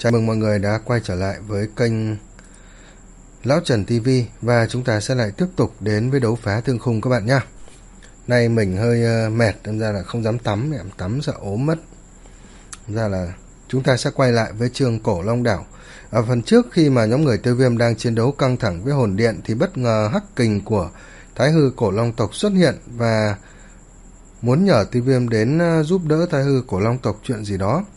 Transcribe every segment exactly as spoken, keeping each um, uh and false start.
Chào mừng mọi người đã quay trở lại với kênh Lão Trần ti vi và chúng ta sẽ lại tiếp tục đến với đấu phá thương khung các bạn nhé. Nay mình hơi uh, mệt, nên ra là không dám tắm, em tắm sợ ốm mất. Ra là chúng ta sẽ quay lại với chương Cổ Long Đảo. Ở phần trước khi mà nhóm người Tiêu Viêm đang chiến đấu căng thẳng với hồn điện thì bất ngờ hắc kình của Thái Hư Cổ Long tộc xuất hiện và muốn nhờ Tiêu Viêm đến uh, giúp đỡ Thái Hư Cổ Long tộc chuyện gì đó.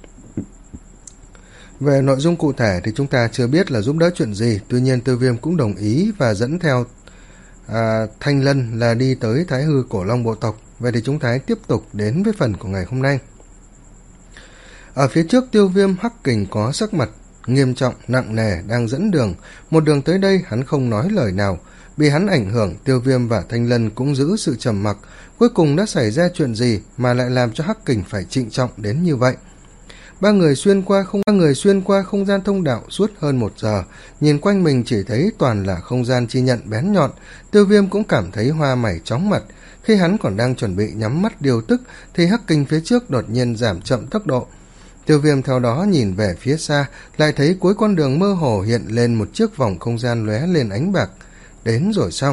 Về nội dung cụ thể thì chúng ta chưa biết là giúp đỡ chuyện gì, tuy nhiên Tiêu Viêm cũng đồng ý và dẫn theo à, Thanh Lân là đi tới Thái Hư Cổ Long bộ tộc. Vậy thì chúng ta tiếp tục đến với phần của ngày hôm nay. Ở phía trước Tiêu Viêm hắc kình có sắc mặt nghiêm trọng, nặng nề đang dẫn đường. Một đường tới đây hắn không nói lời nào. Bị hắn ảnh hưởng, Tiêu Viêm và Thanh Lân cũng giữ sự trầm mặc. Cuối cùng đã xảy ra chuyện gì mà lại làm cho hắc kình phải trịnh trọng đến như vậy? Ba người xuyên qua không ba người xuyên qua không gian thông đạo suốt hơn một giờ, nhìn quanh mình chỉ thấy toàn là không gian chi nhận bén nhọn. Tiêu Viêm cũng cảm thấy hoa mày chóng mặt. Khi hắn còn đang chuẩn bị nhắm mắt điều tức thì hắc kình phía trước đột nhiên giảm chậm tốc độ. Tiêu Viêm theo đó nhìn về phía xa, lại thấy cuối con đường mơ hồ hiện lên một chiếc vòng không gian lóe lên ánh bạc. Đến rồi sao?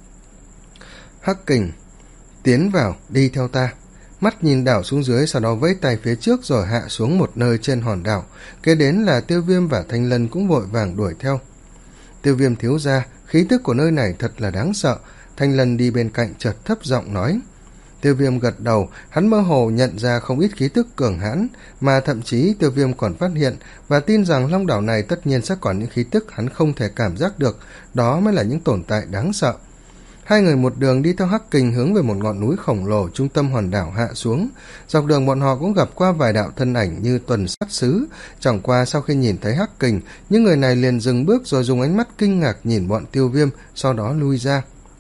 Hắc kình tiến vào, đi theo ta. Mắt nhìn đảo xuống dưới, sau đó vẫy tay phía trước rồi hạ xuống một nơi trên hòn đảo. Kế đến là Tiêu Viêm và Thanh Lân cũng vội vàng đuổi theo. Tiêu Viêm thiếu gia, khí tức của nơi này thật là đáng sợ. Thanh Lân đi bên cạnh chợt thấp giọng nói. Tiêu Viêm gật đầu, hắn mơ hồ nhận ra không ít khí tức cường hãn, mà thậm chí Tiêu Viêm còn phát hiện và tin rằng long đảo này tất nhiên sẽ còn những khí tức hắn không thể cảm giác được, đó mới là những tồn tại đáng sợ. Hai người một đường đi theo hắc kình hướng về một ngọn núi khổng lồ trung tâm hòn đảo hạ xuống. Dọc đường bọn họ cũng gặp qua vài đạo thân ảnh như tuần sát sứ. Chẳng qua sau khi nhìn thấy hắc kình, những người này liền dừng bước rồi dùng ánh mắt kinh ngạc nhìn bọn Tiêu Viêm, sau đó lui ra.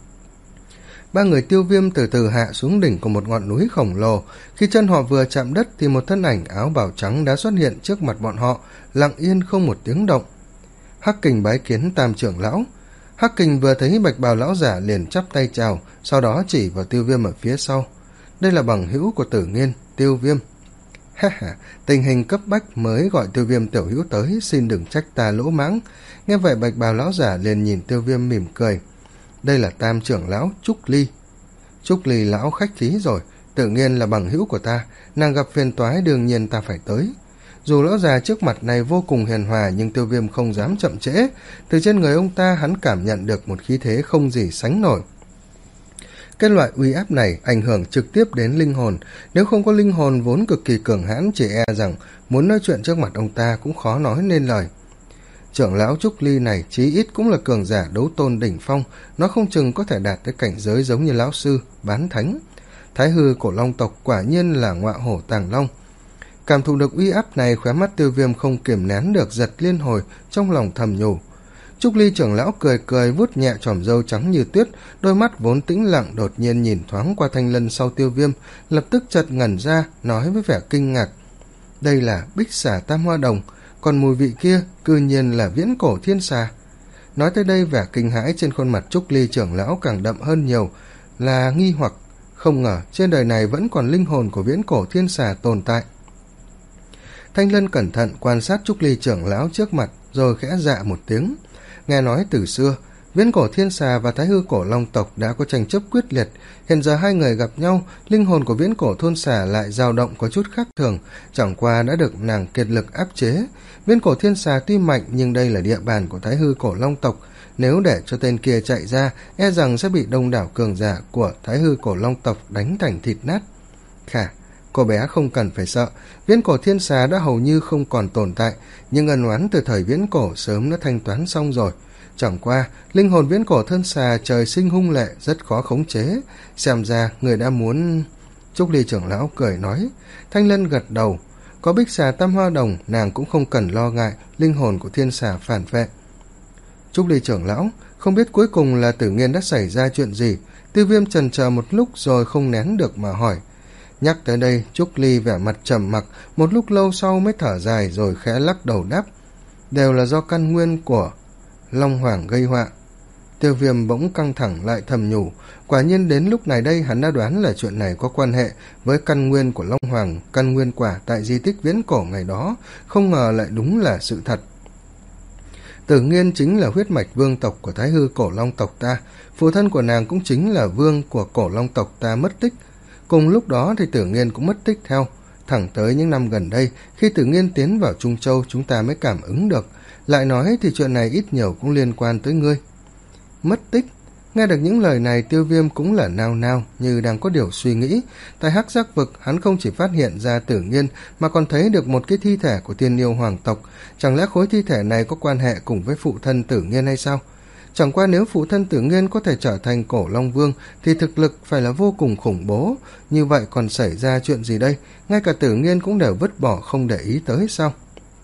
Ba người Tiêu Viêm từ từ hạ xuống đỉnh của một ngọn núi khổng lồ. Khi chân họ vừa chạm đất thì một thân ảnh áo bào trắng đã xuất hiện trước mặt bọn họ, lặng yên không một tiếng động. Hắc kình bái kiến Tam trưởng lão. Hắc kình vừa thấy bạch bào lão giả liền chắp tay chào, sau đó chỉ vào Tiêu Viêm ở phía sau. Đây là bằng hữu của Tử Nghiên, Tiêu Viêm. Ha ha, tình hình cấp bách mới gọi Tiêu Viêm tiểu hữu tới, xin đừng trách ta lỗ mãng. Nghe vậy bạch bào lão giả liền nhìn Tiêu Viêm mỉm cười. Đây là Tam trưởng lão Trúc Ly. Trúc Ly lão khách khí rồi, Tử Nghiên là bằng hữu của ta, nàng gặp phiền toái đương nhiên ta phải tới. Dù lão già trước mặt này vô cùng hiền hòa nhưng Tiêu Viêm không dám chậm trễ. Từ trên người ông ta hắn cảm nhận được một khí thế không gì sánh nổi. Cái loại uy áp này ảnh hưởng trực tiếp đến linh hồn. Nếu không có linh hồn vốn cực kỳ cường hãn, chỉ e rằng muốn nói chuyện trước mặt ông ta cũng khó nói nên lời. Trưởng lão Trúc Ly này chí ít cũng là cường giả đấu tôn đỉnh phong, nó không chừng có thể đạt tới cảnh giới giống như lão sư, bán thánh. Thái Hư Cổ Long tộc quả nhiên là ngọa hổ tàng long. Cảm thụ được uy áp này, khóe mắt Tiêu Viêm không kiềm nén được giật liên hồi, trong lòng thầm nhủ. Trúc Ly trưởng lão cười cười vuốt nhẹ chòm râu trắng như tuyết, đôi mắt vốn tĩnh lặng đột nhiên nhìn thoáng qua Thanh Lân sau Tiêu Viêm, lập tức chợt ngẩn ra, nói với vẻ kinh ngạc. Đây là bích xà tam hoa đồng, còn mùi vị kia cư nhiên là viễn cổ thiên xà. Nói tới đây vẻ kinh hãi trên khuôn mặt Trúc Ly trưởng lão càng đậm hơn nhiều, là nghi hoặc, không ngờ trên đời này vẫn còn linh hồn của viễn cổ thiên xà tồn tại. Thanh Lân cẩn thận quan sát Trúc Ly trưởng lão trước mặt, rồi khẽ dạ một tiếng. Nghe nói từ xưa, viễn cổ thiên xà và Thái Hư Cổ Long tộc đã có tranh chấp quyết liệt. Hiện giờ hai người gặp nhau, linh hồn của viễn cổ thôn xà lại dao động có chút khác thường, chẳng qua đã được nàng kiệt lực áp chế. Viễn cổ thiên xà tuy mạnh nhưng đây là địa bàn của Thái Hư Cổ Long tộc. Nếu để cho tên kia chạy ra, e rằng sẽ bị đông đảo cường giả của Thái Hư Cổ Long tộc đánh thành thịt nát. Khả cô bé không cần phải sợ, viễn cổ thiên xà đã hầu như không còn tồn tại, nhưng ân oán từ thời viễn cổ sớm đã thanh toán xong rồi. Chẳng qua, linh hồn viễn cổ thân xà trời sinh hung lệ, rất khó khống chế. Xem ra, người đã muốn... Trúc Ly trưởng lão cười nói. Thanh Lân gật đầu. Có bích xà tam hoa đồng, nàng cũng không cần lo ngại linh hồn của thiên xà phản vệ. Trúc Ly trưởng lão, không biết cuối cùng là Tử Nghiên đã xảy ra chuyện gì. Tiêu Viêm chần chờ một lúc rồi không nén được mà hỏi. Nhắc tới đây, Trúc Ly vẻ mặt trầm mặc, một lúc lâu sau mới thở dài rồi khẽ lắc đầu đáp. Đều là do căn nguyên của Long Hoàng gây họa. Tiêu Viêm bỗng căng thẳng lại thầm nhủ, quả nhiên đến lúc này đây hắn đã đoán là chuyện này có quan hệ với căn nguyên của Long Hoàng căn nguyên quả tại di tích viễn cổ ngày đó, không ngờ lại đúng là sự thật. Tử Nghiên chính là huyết mạch vương tộc của Thái Hư cổ long tộc ta, phụ thân của nàng cũng chính là vương của cổ long tộc ta mất tích. Cùng lúc đó thì Tử Nghiên cũng mất tích theo. Thẳng tới những năm gần đây, khi Tử Nghiên tiến vào Trung Châu chúng ta mới cảm ứng được. Lại nói thì chuyện này ít nhiều cũng liên quan tới ngươi. Mất tích? Nghe được những lời này, Tiêu Viêm cũng là nao nao như đang có điều suy nghĩ. Tại Hắc Giác Vực hắn không chỉ phát hiện ra Tử Nghiên mà còn thấy được một cái thi thể của Tiên Yêu hoàng tộc. Chẳng lẽ khối thi thể này có quan hệ cùng với phụ thân Tử Nghiên hay sao? Chẳng qua nếu phụ thân Tử Nghiên có thể trở thành cổ long vương thì thực lực phải là vô cùng khủng bố. Như vậy còn xảy ra chuyện gì đây? Ngay cả Tử Nghiên cũng đều vứt bỏ không để ý tới sao?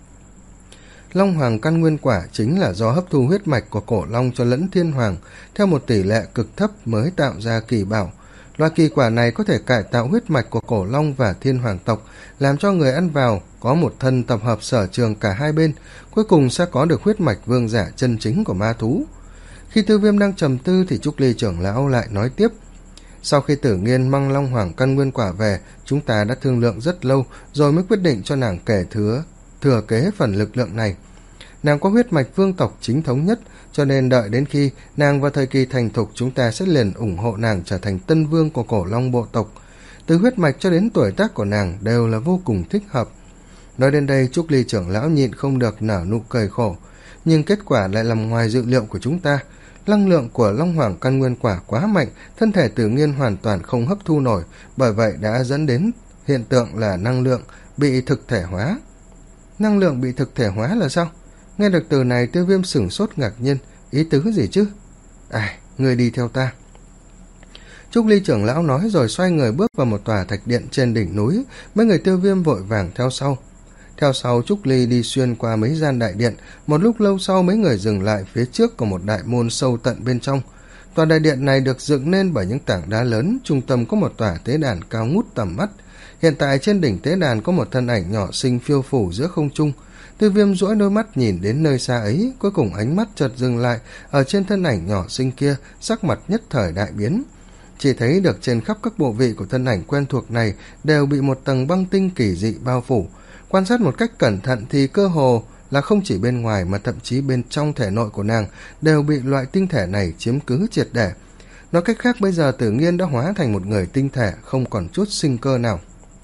Long Hoàng căn nguyên quả chính là do hấp thu huyết mạch của cổ long cho lẫn thiên hoàng theo một tỷ lệ cực thấp mới tạo ra kỳ bảo. Loại kỳ quả này có thể cải tạo huyết mạch của cổ long và thiên hoàng tộc, làm cho người ăn vào có một thân tập hợp sở trường cả hai bên, cuối cùng sẽ có được huyết mạch vương giả chân chính của ma thú. Khi Tiêu Viêm đang trầm tư thì Trúc Ly trưởng lão lại nói tiếp. Sau khi Tử Nghiên mang Long Hoàng căn nguyên quả về, chúng ta đã thương lượng rất lâu rồi mới quyết định cho nàng kể thừa thừa kế phần lực lượng này. Nàng có huyết mạch vương tộc chính thống nhất, cho nên đợi đến khi nàng vào thời kỳ thành thục chúng ta sẽ liền ủng hộ nàng trở thành tân vương của cổ long bộ tộc. Từ huyết mạch cho đến tuổi tác của nàng đều là vô cùng thích hợp. Nói đến đây Trúc Ly trưởng lão nhịn không được nở nụ cười khổ, nhưng kết quả lại nằm ngoài dự liệu của chúng ta. Năng lượng của Long Hoàng căn nguyên quả quá mạnh, thân thể Tử Nghiên hoàn toàn không hấp thu nổi, bởi vậy đã dẫn đến hiện tượng là năng lượng bị thực thể hóa. Năng lượng bị thực thể hóa là sao? Nghe được từ này Tiêu Viêm sửng sốt ngạc nhiên, ý tứ gì chứ? Ai, người đi theo ta. Trúc Ly trưởng lão nói rồi xoay người bước vào một tòa thạch điện trên đỉnh núi, mấy người Tiêu Viêm vội vàng theo sau. Theo sau Trúc Ly đi xuyên qua mấy gian đại điện, một lúc lâu sau mấy người dừng lại phía trước của một đại môn sâu tận bên trong. Tòa đại điện này được dựng nên bởi những tảng đá lớn, trung tâm có một tòa tế đàn cao ngút tầm mắt. Hiện tại trên đỉnh tế đàn có một thân ảnh nhỏ xinh phiêu phù giữa không trung. Tiêu Viêm duỗi đôi mắt nhìn đến nơi xa ấy, cuối cùng ánh mắt chợt dừng lại ở trên thân ảnh nhỏ xinh kia, sắc mặt nhất thời đại biến. Chỉ thấy được trên khắp các bộ vị của thân ảnh quen thuộc này đều bị một tầng băng tinh kỳ dị bao phủ. Quan sát một cách cẩn thận thì cơ hồ là không chỉ bên ngoài mà thậm chí bên trong thể nội của nàng đều bị loại tinh thể này chiếm cứ triệt để. Nói cách khác bây giờ Tử Nghiên đã hóa thành một người tinh thể, không còn chút sinh cơ nào.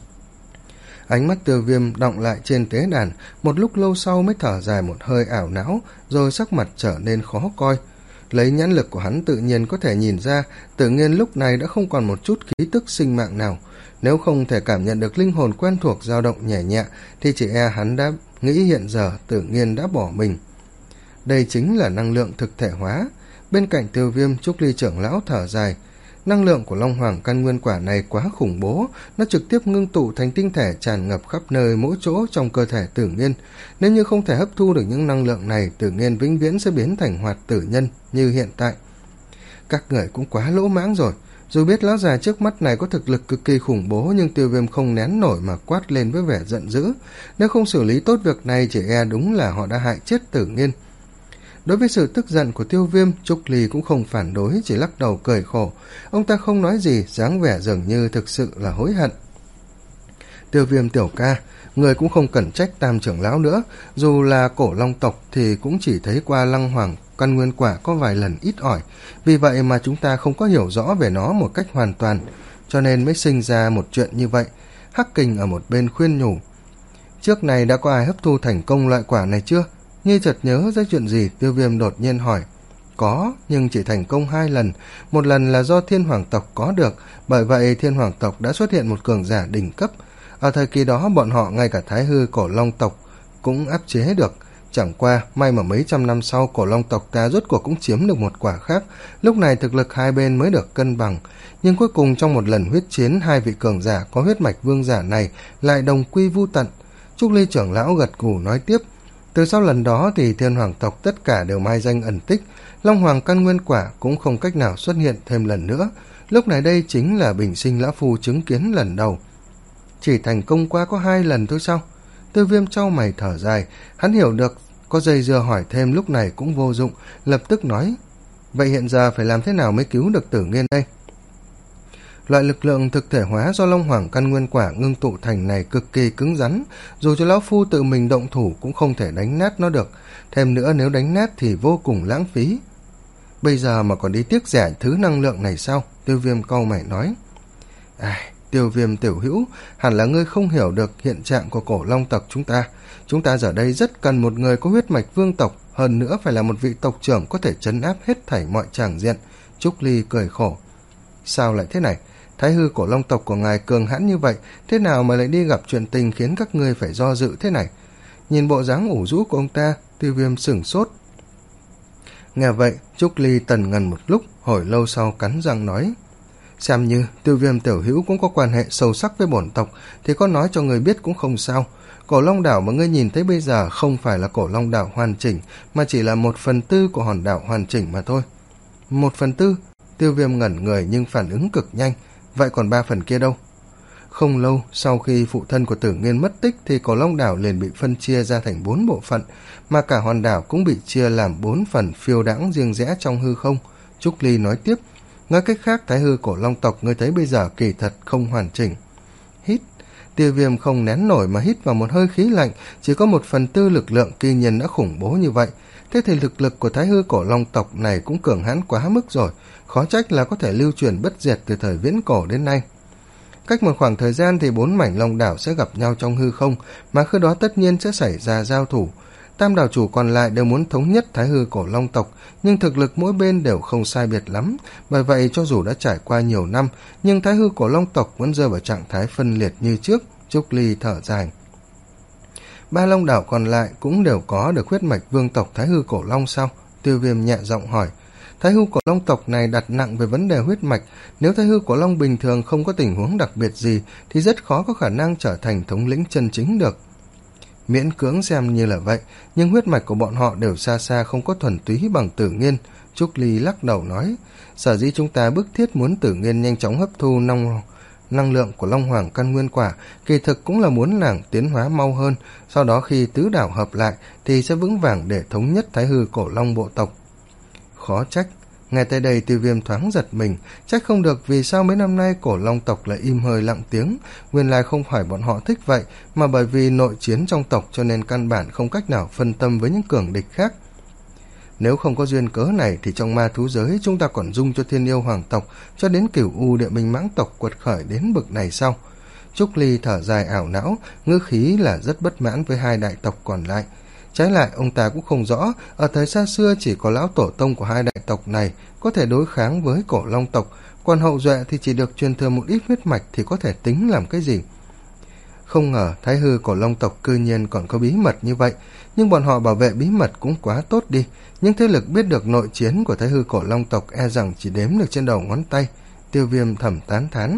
Ánh mắt Tiêu Viêm đọng lại trên tế đàn, một lúc lâu sau mới thở dài một hơi ảo não, rồi sắc mặt trở nên khó coi. Lấy nhãn lực của hắn tự nhiên có thể nhìn ra Tử Nghiên lúc này đã không còn một chút khí tức sinh mạng nào. Nếu không thể cảm nhận được linh hồn quen thuộc dao động nhẹ nhẹ thì chỉ e hắn đã nghĩ hiện giờ Tử Nghiên đã bỏ mình. Đây chính là năng lượng thực thể hóa. Bên cạnh Tiêu Viêm, Trúc Ly trưởng lão thở dài. Năng lượng của Long Hoàng căn nguyên quả này quá khủng bố, nó trực tiếp ngưng tụ thành tinh thể tràn ngập khắp nơi mỗi chỗ trong cơ thể Tử Nghiên. Nếu như không thể hấp thu được những năng lượng này, Tử Nghiên vĩnh viễn sẽ biến thành hoạt tử nhân như hiện tại. Các người cũng quá lỗ mãng rồi. Dù biết lão già trước mắt này có thực lực cực kỳ khủng bố, nhưng Tiêu Viêm không nén nổi mà quát lên với vẻ giận dữ. Nếu không xử lý tốt việc này, chỉ e đúng là họ đã hại chết Tử Nghiên. Đối với sự tức giận của Tiêu Viêm, Trúc Ly cũng không phản đối, chỉ lắc đầu cười khổ. Ông ta không nói gì, dáng vẻ dường như thực sự là hối hận. Tiêu Viêm tiểu ca, người cũng không cần trách Tam trưởng lão nữa. Dù là cổ long tộc thì cũng chỉ thấy qua Long Hoàng căn nguyên quả có vài lần ít ỏi. Vì vậy mà chúng ta không có hiểu rõ về nó một cách hoàn toàn, cho nên mới sinh ra một chuyện như vậy. Hắc Kình ở một bên khuyên nhủ. Trước này đã có ai hấp thu thành công loại quả này chưa? Như chợt nhớ ra chuyện gì, Tiêu Viêm đột nhiên hỏi. Có, nhưng chỉ thành công hai lần. Một lần là do thiên hoàng tộc có được, bởi vậy thiên hoàng tộc đã xuất hiện một cường giả đỉnh cấp. Ở thời kỳ đó bọn họ ngay cả Thái Hư cổ long tộc cũng áp chế được. Chẳng qua may mà mấy trăm năm sau cổ long tộc ta rốt cuộc cũng chiếm được một quả khác. Lúc này thực lực hai bên mới được cân bằng. Nhưng cuối cùng trong một lần huyết chiến, hai vị cường giả có huyết mạch vương giả này lại đồng quy vu tận. Trúc Ly trưởng lão gật gù nói tiếp. Từ sau lần đó thì thiên hoàng tộc tất cả đều mai danh ẩn tích. Long Hoàng căn nguyên quả cũng không cách nào xuất hiện thêm lần nữa. Lúc này đây chính là bình sinh lão phu chứng kiến lần đầu. Chỉ thành công qua có hai lần thôi sao? Tiêu Viêm chau mày thở dài. Hắn hiểu được có dây dưa hỏi thêm lúc này cũng vô dụng, lập tức nói. Vậy hiện giờ phải làm thế nào mới cứu được Tử Nghiên đây? Loại lực lượng thực thể hóa do Long Hoàng căn nguyên quả ngưng tụ thành này cực kỳ cứng rắn, dù cho lão phu tự mình động thủ cũng không thể đánh nát nó được, thêm nữa nếu đánh nát thì vô cùng lãng phí. Bây giờ mà còn đi tiếc rẻ thứ năng lượng này sao? Tiêu Viêm cau mày nói. Ai, Tiêu Viêm tiểu hữu, hẳn là ngươi không hiểu được hiện trạng của cổ long tộc chúng ta. Chúng ta giờ đây rất cần một người có huyết mạch vương tộc, hơn nữa phải là một vị tộc trưởng có thể trấn áp hết thảy mọi tràng diện. Trúc Ly cười khổ. Sao lại thế này? Thái hư cổ long tộc của ngài cường hãn như vậy, thế nào mà lại đi gặp chuyện tình khiến các ngươi phải do dự thế này? Nhìn bộ dáng ủ rũ của ông ta, Tiêu Viêm sửng sốt. Nghe vậy, Trúc Ly tần ngần một lúc, hồi lâu sau cắn răng nói. Xem như Tiêu Viêm tiểu hữu cũng có quan hệ sâu sắc với bổn tộc, thì có nói cho người biết cũng không sao. Cổ long đảo mà ngươi nhìn thấy bây giờ không phải là cổ long đảo hoàn chỉnh, mà chỉ là một phần tư của hòn đảo hoàn chỉnh mà thôi. Một phần tư? Tiêu Viêm ngẩn người nhưng phản ứng cực nhanh. Vậy còn ba phần kia đâu? Không lâu sau khi phụ thân của Tử Nghiên mất tích thì cổ long đảo liền bị phân chia ra thành bốn bộ phận, mà cả hòn đảo cũng bị chia làm bốn phần phiêu đãng riêng rẽ trong hư không. Trúc Ly nói tiếp. Nói cách khác, thái hư cổ long tộc ngươi thấy bây giờ kỳ thật không hoàn chỉnh. Hít. Tiêu Viêm không nén nổi mà hít vào một hơi khí lạnh. Chỉ có một phần tư lực lượng kỳ nhiên đã khủng bố như vậy. Thế thì lực lực của thái hư cổ long tộc này cũng cường hãn quá mức rồi, khó trách là có thể lưu truyền bất diệt từ thời viễn cổ đến nay. Cách một khoảng thời gian thì bốn mảnh long đảo sẽ gặp nhau trong hư không, mà khi đó tất nhiên sẽ xảy ra giao thủ. Tam đảo chủ còn lại đều muốn thống nhất thái hư cổ long tộc, nhưng thực lực mỗi bên đều không sai biệt lắm, bởi vậy cho dù đã trải qua nhiều năm, nhưng thái hư cổ long tộc vẫn rơi vào trạng thái phân liệt như trước. Trúc Ly thở dài. Ba long đảo còn lại cũng đều có được huyết mạch vương tộc thái hư cổ long sao? Tiêu Viêm nhẹ giọng hỏi. Thái hư cổ long tộc này đặt nặng về vấn đề huyết mạch, nếu thái hư cổ long bình thường không có tình huống đặc biệt gì thì rất khó có khả năng trở thành thống lĩnh chân chính được. Miễn cưỡng xem như là vậy, nhưng huyết mạch của bọn họ đều xa xa không có thuần túy bằng Tử Nghiên. Trúc Ly lắc đầu nói, sở dĩ chúng ta bức thiết muốn Tử Nghiên nhanh chóng hấp thu năng, năng lượng của Long Hoàng căn nguyên quả, kỳ thực cũng là muốn nàng tiến hóa mau hơn, sau đó khi tứ đảo hợp lại thì sẽ vững vàng để thống nhất thái hư cổ long bộ tộc. Khó trách. Nghe tới đây Tiêu Viêm thoáng giật mình, trách không được vì sao mấy năm nay cổ long tộc lại im hơi lặng tiếng, nguyên lai không phải bọn họ thích vậy, mà bởi vì nội chiến trong tộc cho nên căn bản không cách nào phân tâm với những cường địch khác. Nếu không có duyên cớ này thì trong ma thú giới chúng ta còn dung cho thiên yêu hoàng tộc cho đến cửu u địa minh mãng tộc quật khởi đến bực này sao? Trúc Ly thở dài ảo não, ngữ khí là rất bất mãn với hai đại tộc còn lại. Trái lại ông ta cũng không rõ, ở thời xa xưa chỉ có lão tổ tông của hai đại tộc này có thể đối kháng với cổ long tộc, còn hậu duệ thì chỉ được truyền thừa một ít huyết mạch thì có thể tính làm cái gì. Không ngờ thái hư cổ long tộc cư nhiên còn có bí mật như vậy, nhưng bọn họ bảo vệ bí mật cũng quá tốt đi. Nhưng thế lực biết được nội chiến của thái hư cổ long tộc e rằng chỉ đếm được trên đầu ngón tay. Tiêu Viêm thầm tán thán.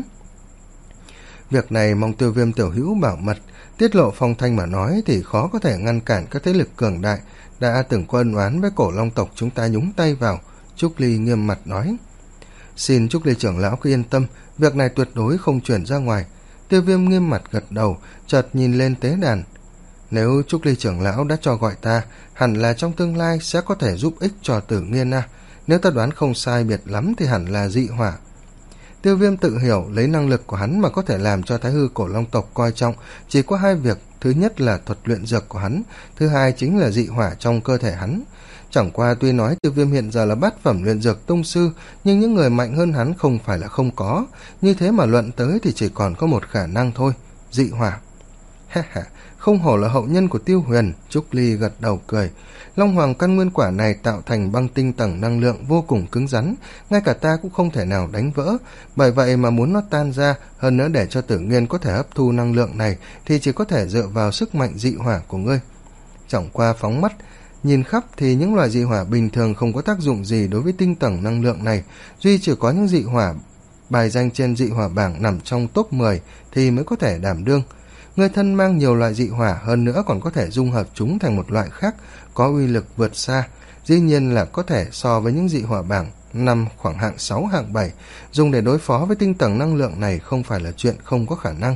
Việc này mong Tiêu Viêm tiểu hữu bảo mật, tiết lộ phong thanh mà nói thì khó có thể ngăn cản các thế lực cường đại đã từng có ân oán với cổ long tộc chúng ta nhúng tay vào. Trúc Ly nghiêm mặt nói. Xin Trúc Ly trưởng lão cứ yên tâm, việc này tuyệt đối không chuyển ra ngoài. Tiêu Viêm nghiêm mặt gật đầu, chợt nhìn lên tế đàn. Nếu Trúc Ly trưởng lão đã cho gọi ta, hẳn là trong tương lai sẽ có thể giúp ích cho Tử Nghiên à. Nếu ta đoán không sai biệt lắm thì hẳn là dị hỏa. Tiêu Viêm tự hiểu lấy năng lực của hắn mà có thể làm cho thái hư cổ long tộc coi trọng chỉ có hai việc, thứ nhất là thuật luyện dược của hắn, thứ hai chính là dị hỏa trong cơ thể hắn. Chẳng qua tuy nói Tiêu Viêm hiện giờ là bát phẩm luyện dược tông sư, nhưng những người mạnh hơn hắn không phải là không có, như thế mà luận tới thì chỉ còn có một khả năng thôi, dị hỏa. Ha ha, không hổ là hậu nhân của Tiêu Huyền. Trúc Ly gật đầu cười. Long Hoàng căn nguyên quả này tạo thành băng tinh tầng năng lượng vô cùng cứng rắn, ngay cả ta cũng không thể nào đánh vỡ, bởi vậy mà muốn nó tan ra, hơn nữa để cho Tử Nghiên có thể hấp thu năng lượng này thì chỉ có thể dựa vào sức mạnh dị hỏa của ngươi. Chẳng qua phóng mắt nhìn khắp thì những loại dị hỏa bình thường không có tác dụng gì đối với tinh tầng năng lượng này, duy chỉ có những dị hỏa bài danh trên dị hỏa bảng nằm trong top mười thì mới có thể đảm đương. Người thân mang nhiều loại dị hỏa, hơn nữa còn có thể dung hợp chúng thành một loại khác có uy lực vượt xa, dĩ nhiên là có thể so với những dị hỏa bảng năm khoảng hạng sáu hạng bảy, dùng để đối phó với tinh tầng năng lượng này không phải là chuyện không có khả năng.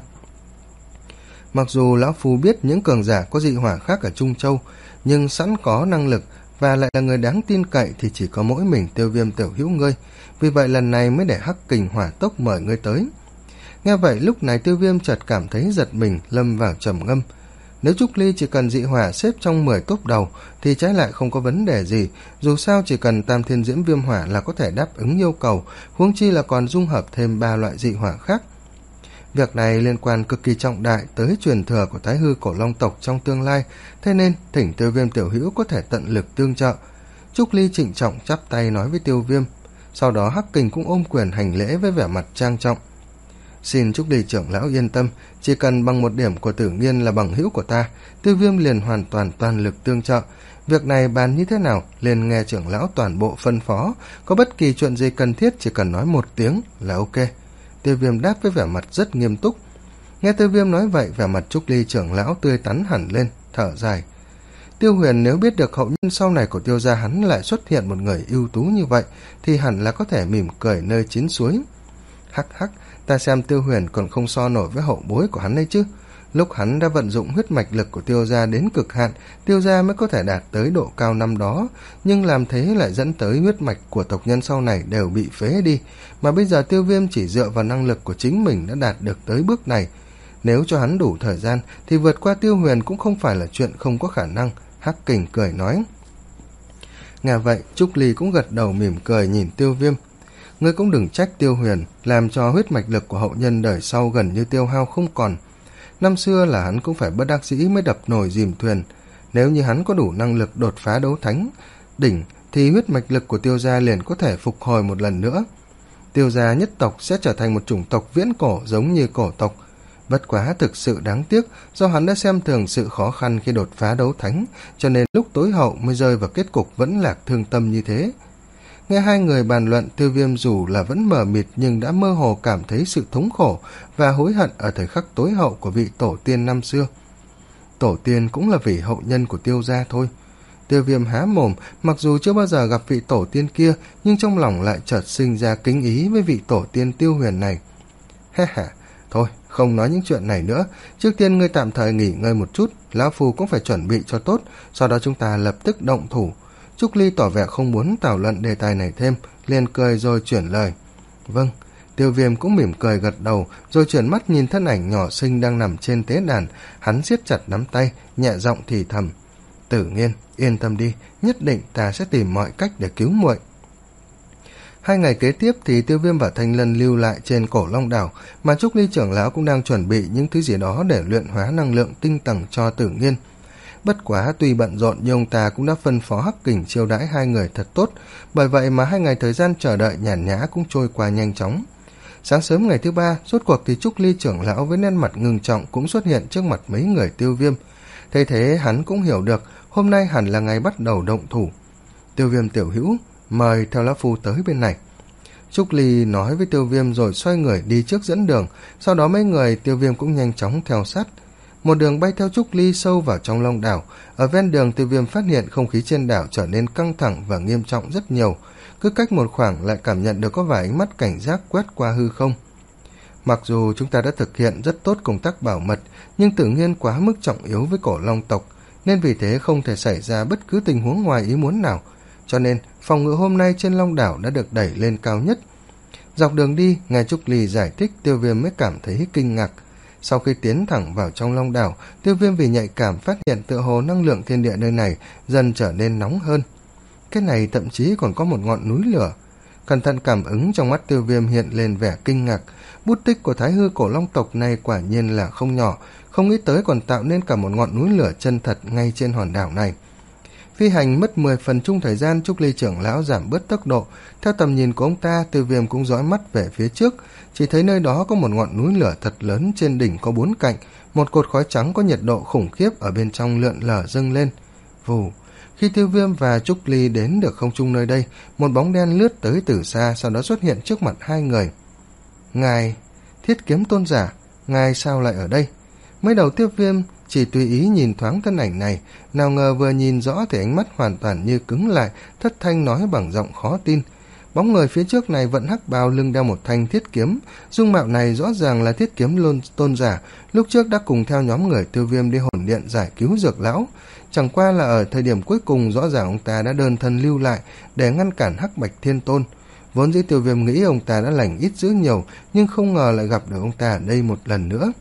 Mặc dù lão phu biết những cường giả có dị hỏa khác ở Trung Châu, nhưng sẵn có năng lực và lại là người đáng tin cậy thì chỉ có mỗi mình Tiêu Viêm tiểu hữu ngươi, vì vậy lần này mới để Hắc Kình hỏa tốc mời ngươi tới. Nghe vậy lúc này Tiêu Viêm chợt cảm thấy giật mình, lâm vào trầm ngâm. Nếu Trúc Ly chỉ cần dị hỏa xếp trong mười top đầu thì trái lại không có vấn đề gì, dù sao chỉ cần Tam Thiên Diễm Viêm Hỏa là có thể đáp ứng yêu cầu, huống chi là còn dung hợp thêm ba loại dị hỏa khác. Việc này liên quan cực kỳ trọng đại tới truyền thừa của Thái Hư Cổ Long tộc trong tương lai, thế nên thỉnh Tiêu Viêm tiểu hữu có thể tận lực tương trợ. Trúc Ly trịnh trọng chắp tay nói với Tiêu Viêm, sau đó Hắc Kình cũng ôm quyền hành lễ với vẻ mặt trang trọng. Xin Trúc Ly trưởng lão yên tâm, chỉ cần bằng một điểm của Tử Nghiên là bằng hữu của ta, Tiêu Viêm liền hoàn toàn toàn lực tương trợ. Việc này bàn như thế nào, liền nghe trưởng lão toàn bộ phân phó, có bất kỳ chuyện gì cần thiết chỉ cần nói một tiếng là ok. Tiêu Viêm đáp với vẻ mặt rất nghiêm túc. Nghe Tiêu Viêm nói vậy, vẻ mặt Trúc Ly trưởng lão tươi tắn hẳn lên, thở dài. Tiêu Huyền nếu biết được hậu nhân sau này của Tiêu gia hắn lại xuất hiện một người ưu tú như vậy, thì hẳn là có thể mỉm cười nơi chín suối. Hắc hắc, ta xem Tiêu Huyền còn không so nổi với hậu bối của hắn ấy chứ. Lúc hắn đã vận dụng huyết mạch lực của Tiêu gia đến cực hạn, Tiêu gia mới có thể đạt tới độ cao năm đó, nhưng làm thế lại dẫn tới huyết mạch của tộc nhân sau này đều bị phế đi, mà bây giờ Tiêu Viêm chỉ dựa vào năng lực của chính mình đã đạt được tới bước này. Nếu cho hắn đủ thời gian thì vượt qua Tiêu Huyền cũng không phải là chuyện không có khả năng. Hắc Kình cười nói. Nghe vậy Trúc Ly cũng gật đầu mỉm cười nhìn Tiêu Viêm. Ngươi cũng đừng trách Tiêu Huyền làm cho huyết mạch lực của hậu nhân đời sau gần như tiêu hao không còn. Năm xưa là hắn cũng phải bất đắc dĩ mới đập nồi dìm thuyền. Nếu như hắn có đủ năng lực đột phá đấu thánh đỉnh thì huyết mạch lực của Tiêu gia liền có thể phục hồi một lần nữa. Tiêu gia nhất tộc sẽ trở thành một chủng tộc viễn cổ giống như cổ tộc. Bất quá thực sự đáng tiếc, do hắn đã xem thường sự khó khăn khi đột phá đấu thánh, cho nên lúc tối hậu mới rơi vào kết cục vẫn lạc thương tâm như thế. Nghe hai người bàn luận, Tiêu Viêm dù là vẫn mờ mịt nhưng đã mơ hồ cảm thấy sự thống khổ và hối hận ở thời khắc tối hậu của vị tổ tiên năm xưa. Tổ tiên cũng là vị hậu nhân của Tiêu gia thôi. Tiêu Viêm há mồm, mặc dù chưa bao giờ gặp vị tổ tiên kia, nhưng trong lòng lại chợt sinh ra kính ý với vị tổ tiên Tiêu Huyền này. Ha ha, thôi, không nói những chuyện này nữa, trước tiên ngươi tạm thời nghỉ ngơi một chút, lão phu cũng phải chuẩn bị cho tốt, sau đó chúng ta lập tức động thủ. Trúc Ly tỏ vẻ không muốn thảo luận đề tài này thêm, liền cười rồi chuyển lời. Vâng. Tiêu Viêm cũng mỉm cười gật đầu, rồi chuyển mắt nhìn thân ảnh nhỏ xinh đang nằm trên tế đàn, hắn siết chặt nắm tay, nhẹ giọng thì thầm. Tử Nghiên, yên tâm đi, nhất định ta sẽ tìm mọi cách để cứu muội. Hai ngày kế tiếp thì Tiêu Viêm và Thanh Lân lưu lại trên Cổ Long đảo, mà Trúc Ly trưởng lão cũng đang chuẩn bị những thứ gì đó để luyện hóa năng lượng tinh tầng cho Tử Nghiên. Bất quá tuy bận rộn nhưng ông ta cũng đã phân phó Hắc Kình chiêu đãi hai người thật tốt, bởi vậy mà hai ngày thời gian chờ đợi nhàn nhã cũng trôi qua nhanh chóng. Sáng sớm ngày thứ ba, rốt cuộc thì Trúc Ly trưởng lão với nét mặt ngưng trọng cũng xuất hiện trước mặt mấy người Tiêu Viêm. Thế thế hắn cũng hiểu được hôm nay hẳn là ngày bắt đầu động thủ. Tiêu Viêm tiểu hữu, mời theo lão phu tới bên này. Trúc Ly nói với Tiêu Viêm rồi xoay người đi trước dẫn đường, sau đó mấy người Tiêu Viêm cũng nhanh chóng theo sát. Một đường bay theo Trúc Ly sâu vào trong Long đảo. Ở ven đường Tiêu Viêm phát hiện không khí trên đảo trở nên căng thẳng và nghiêm trọng rất nhiều. Cứ cách một khoảng lại cảm nhận được có vài ánh mắt cảnh giác quét qua hư không. Mặc dù chúng ta đã thực hiện rất tốt công tác bảo mật, nhưng Tử Nghiên quá mức trọng yếu với Cổ Long tộc, nên vì thế không thể xảy ra bất cứ tình huống ngoài ý muốn nào. Cho nên phòng ngự hôm nay trên Long đảo đã được đẩy lên cao nhất. Dọc đường đi, nghe Trúc Ly giải thích, Tiêu Viêm mới cảm thấy kinh ngạc. Sau khi tiến thẳng vào trong Long đảo, Tiêu Viêm vì nhạy cảm phát hiện tựa hồ năng lượng thiên địa nơi này dần trở nên nóng hơn. Cái này thậm chí còn có một ngọn núi lửa. Cẩn thận cảm ứng, trong mắt Tiêu Viêm hiện lên vẻ kinh ngạc. Bút tích của Thái Hư Cổ Long tộc này quả nhiên là không nhỏ, không nghĩ tới còn tạo nên cả một ngọn núi lửa chân thật ngay trên hòn đảo này. Phi hành mất mười phần chung thời gian, Trúc Ly trưởng lão giảm bớt tốc độ. Theo tầm nhìn của ông ta, Tiêu Viêm cũng dõi mắt về phía trước, chỉ thấy nơi đó có một ngọn núi lửa thật lớn, trên đỉnh có bốn cạnh, một cột khói trắng có nhiệt độ khủng khiếp ở bên trong lượn lờ dâng lên. Vù. Khi Tiêu Viêm và Trúc Ly đến được không trung nơi đây, một bóng đen lướt tới từ xa, sau đó xuất hiện trước mặt hai người. Ngài, Thiết Kiếm Tôn giả, ngài sao lại ở đây? Mới đầu Tiêu Viêm chỉ tùy ý nhìn thoáng thân ảnh này, nào ngờ vừa nhìn rõ thì ánh mắt hoàn toàn như cứng lại, thất thanh nói bằng giọng khó tin. Bóng người phía trước này vận hắc bào, lưng đeo một thanh thiết kiếm, dung mạo này rõ ràng là Thiết Kiếm Lôn Tôn giả, lúc trước đã cùng theo nhóm người Tiêu Viêm đi hồn điện giải cứu Dược lão. Chẳng qua là ở thời điểm cuối cùng rõ ràng ông ta đã đơn thân lưu lại để ngăn cản Hắc Bạch Thiên Tôn. Vốn dĩ Tiêu Viêm nghĩ ông ta đã lành ít dữ nhiều, nhưng không ngờ lại gặp được ông ta ở đây một lần nữa.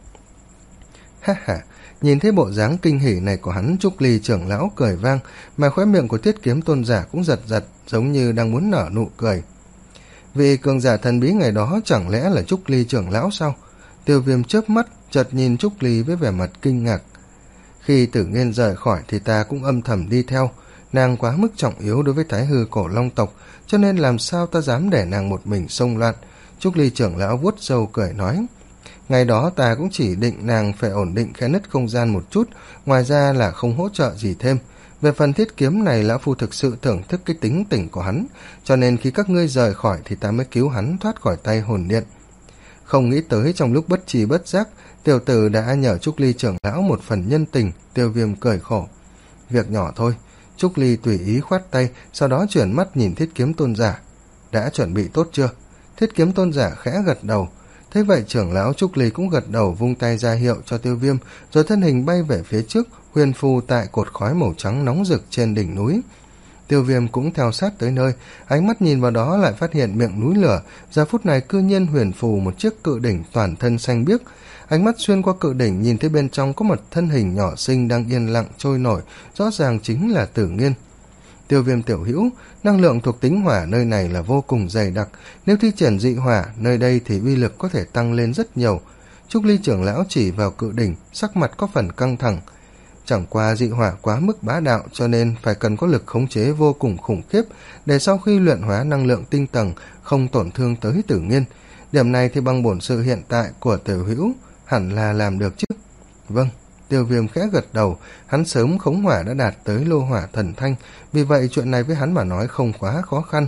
Ha ha, nhìn thấy bộ dáng kinh hỉ này của hắn, Trúc Ly trưởng lão cười vang, mà khóe miệng của Thiết Kiếm Tôn giả cũng giật giật, giống như đang muốn nở nụ cười. Vị cường giả thần bí ngày đó chẳng lẽ là Trúc Ly trưởng lão sao? Tiêu Viêm chớp mắt, chợt nhìn Trúc Ly với vẻ mặt kinh ngạc. Khi Tử Nghiên rời khỏi thì ta cũng âm thầm đi theo, nàng quá mức trọng yếu đối với Thái Hư Cổ Long tộc, cho nên làm sao ta dám để nàng một mình xông loạn. Trúc Ly trưởng lão vuốt râu cười nói, ngày đó ta cũng chỉ định nàng phải ổn định khe nứt không gian một chút, ngoài ra là không hỗ trợ gì thêm. Về phần thiết kiếm này, lão phu thực sự thưởng thức cái tính tỉnh của hắn, cho nên khi các ngươi rời khỏi thì ta mới cứu hắn thoát khỏi tay hồn điện. Không nghĩ tới trong lúc bất tri bất giác, tiểu tử đã nhờ Trúc Ly trưởng lão một phần nhân tình. Tiêu Viêm cười khổ, việc nhỏ thôi. Trúc Ly tùy ý khoát tay, sau đó chuyển mắt nhìn Thiết Kiếm Tôn giả. Đã chuẩn bị tốt chưa? Thiết Kiếm Tôn giả khẽ gật đầu. Thế vậy trưởng lão Trúc Ly cũng gật đầu, vung tay ra hiệu cho Tiêu Viêm, rồi thân hình bay về phía trước, huyền phù tại cột khói màu trắng nóng rực trên đỉnh núi. Tiêu Viêm cũng theo sát tới nơi, ánh mắt nhìn vào đó lại phát hiện miệng núi lửa giờ phút này cư nhiên huyền phù một chiếc cự đỉnh toàn thân xanh biếc. Ánh mắt xuyên qua cự đỉnh nhìn thấy bên trong có một thân hình nhỏ xinh đang yên lặng trôi nổi, rõ ràng chính là Tử Nghiên. Tiêu Viêm tiểu hữu, năng lượng thuộc tính hỏa nơi này là vô cùng dày đặc, nếu thi triển dị hỏa nơi đây thì uy lực có thể tăng lên rất nhiều. Trúc Ly trưởng lão chỉ vào cự đỉnh, sắc mặt có phần căng thẳng. Chẳng qua dị hỏa quá mức bá đạo, cho nên phải cần có lực khống chế vô cùng khủng khiếp để sau khi luyện hóa năng lượng tinh tầng không tổn thương tới Tử Nghiên. Điểm này thì bằng bổn sự hiện tại của tiểu hữu hẳn là làm được chứ? Vâng. Tiêu Viêm khẽ gật đầu, hắn sớm khống hỏa đã đạt tới lô hỏa thần thanh, vì vậy chuyện này với hắn mà nói không quá khó khăn.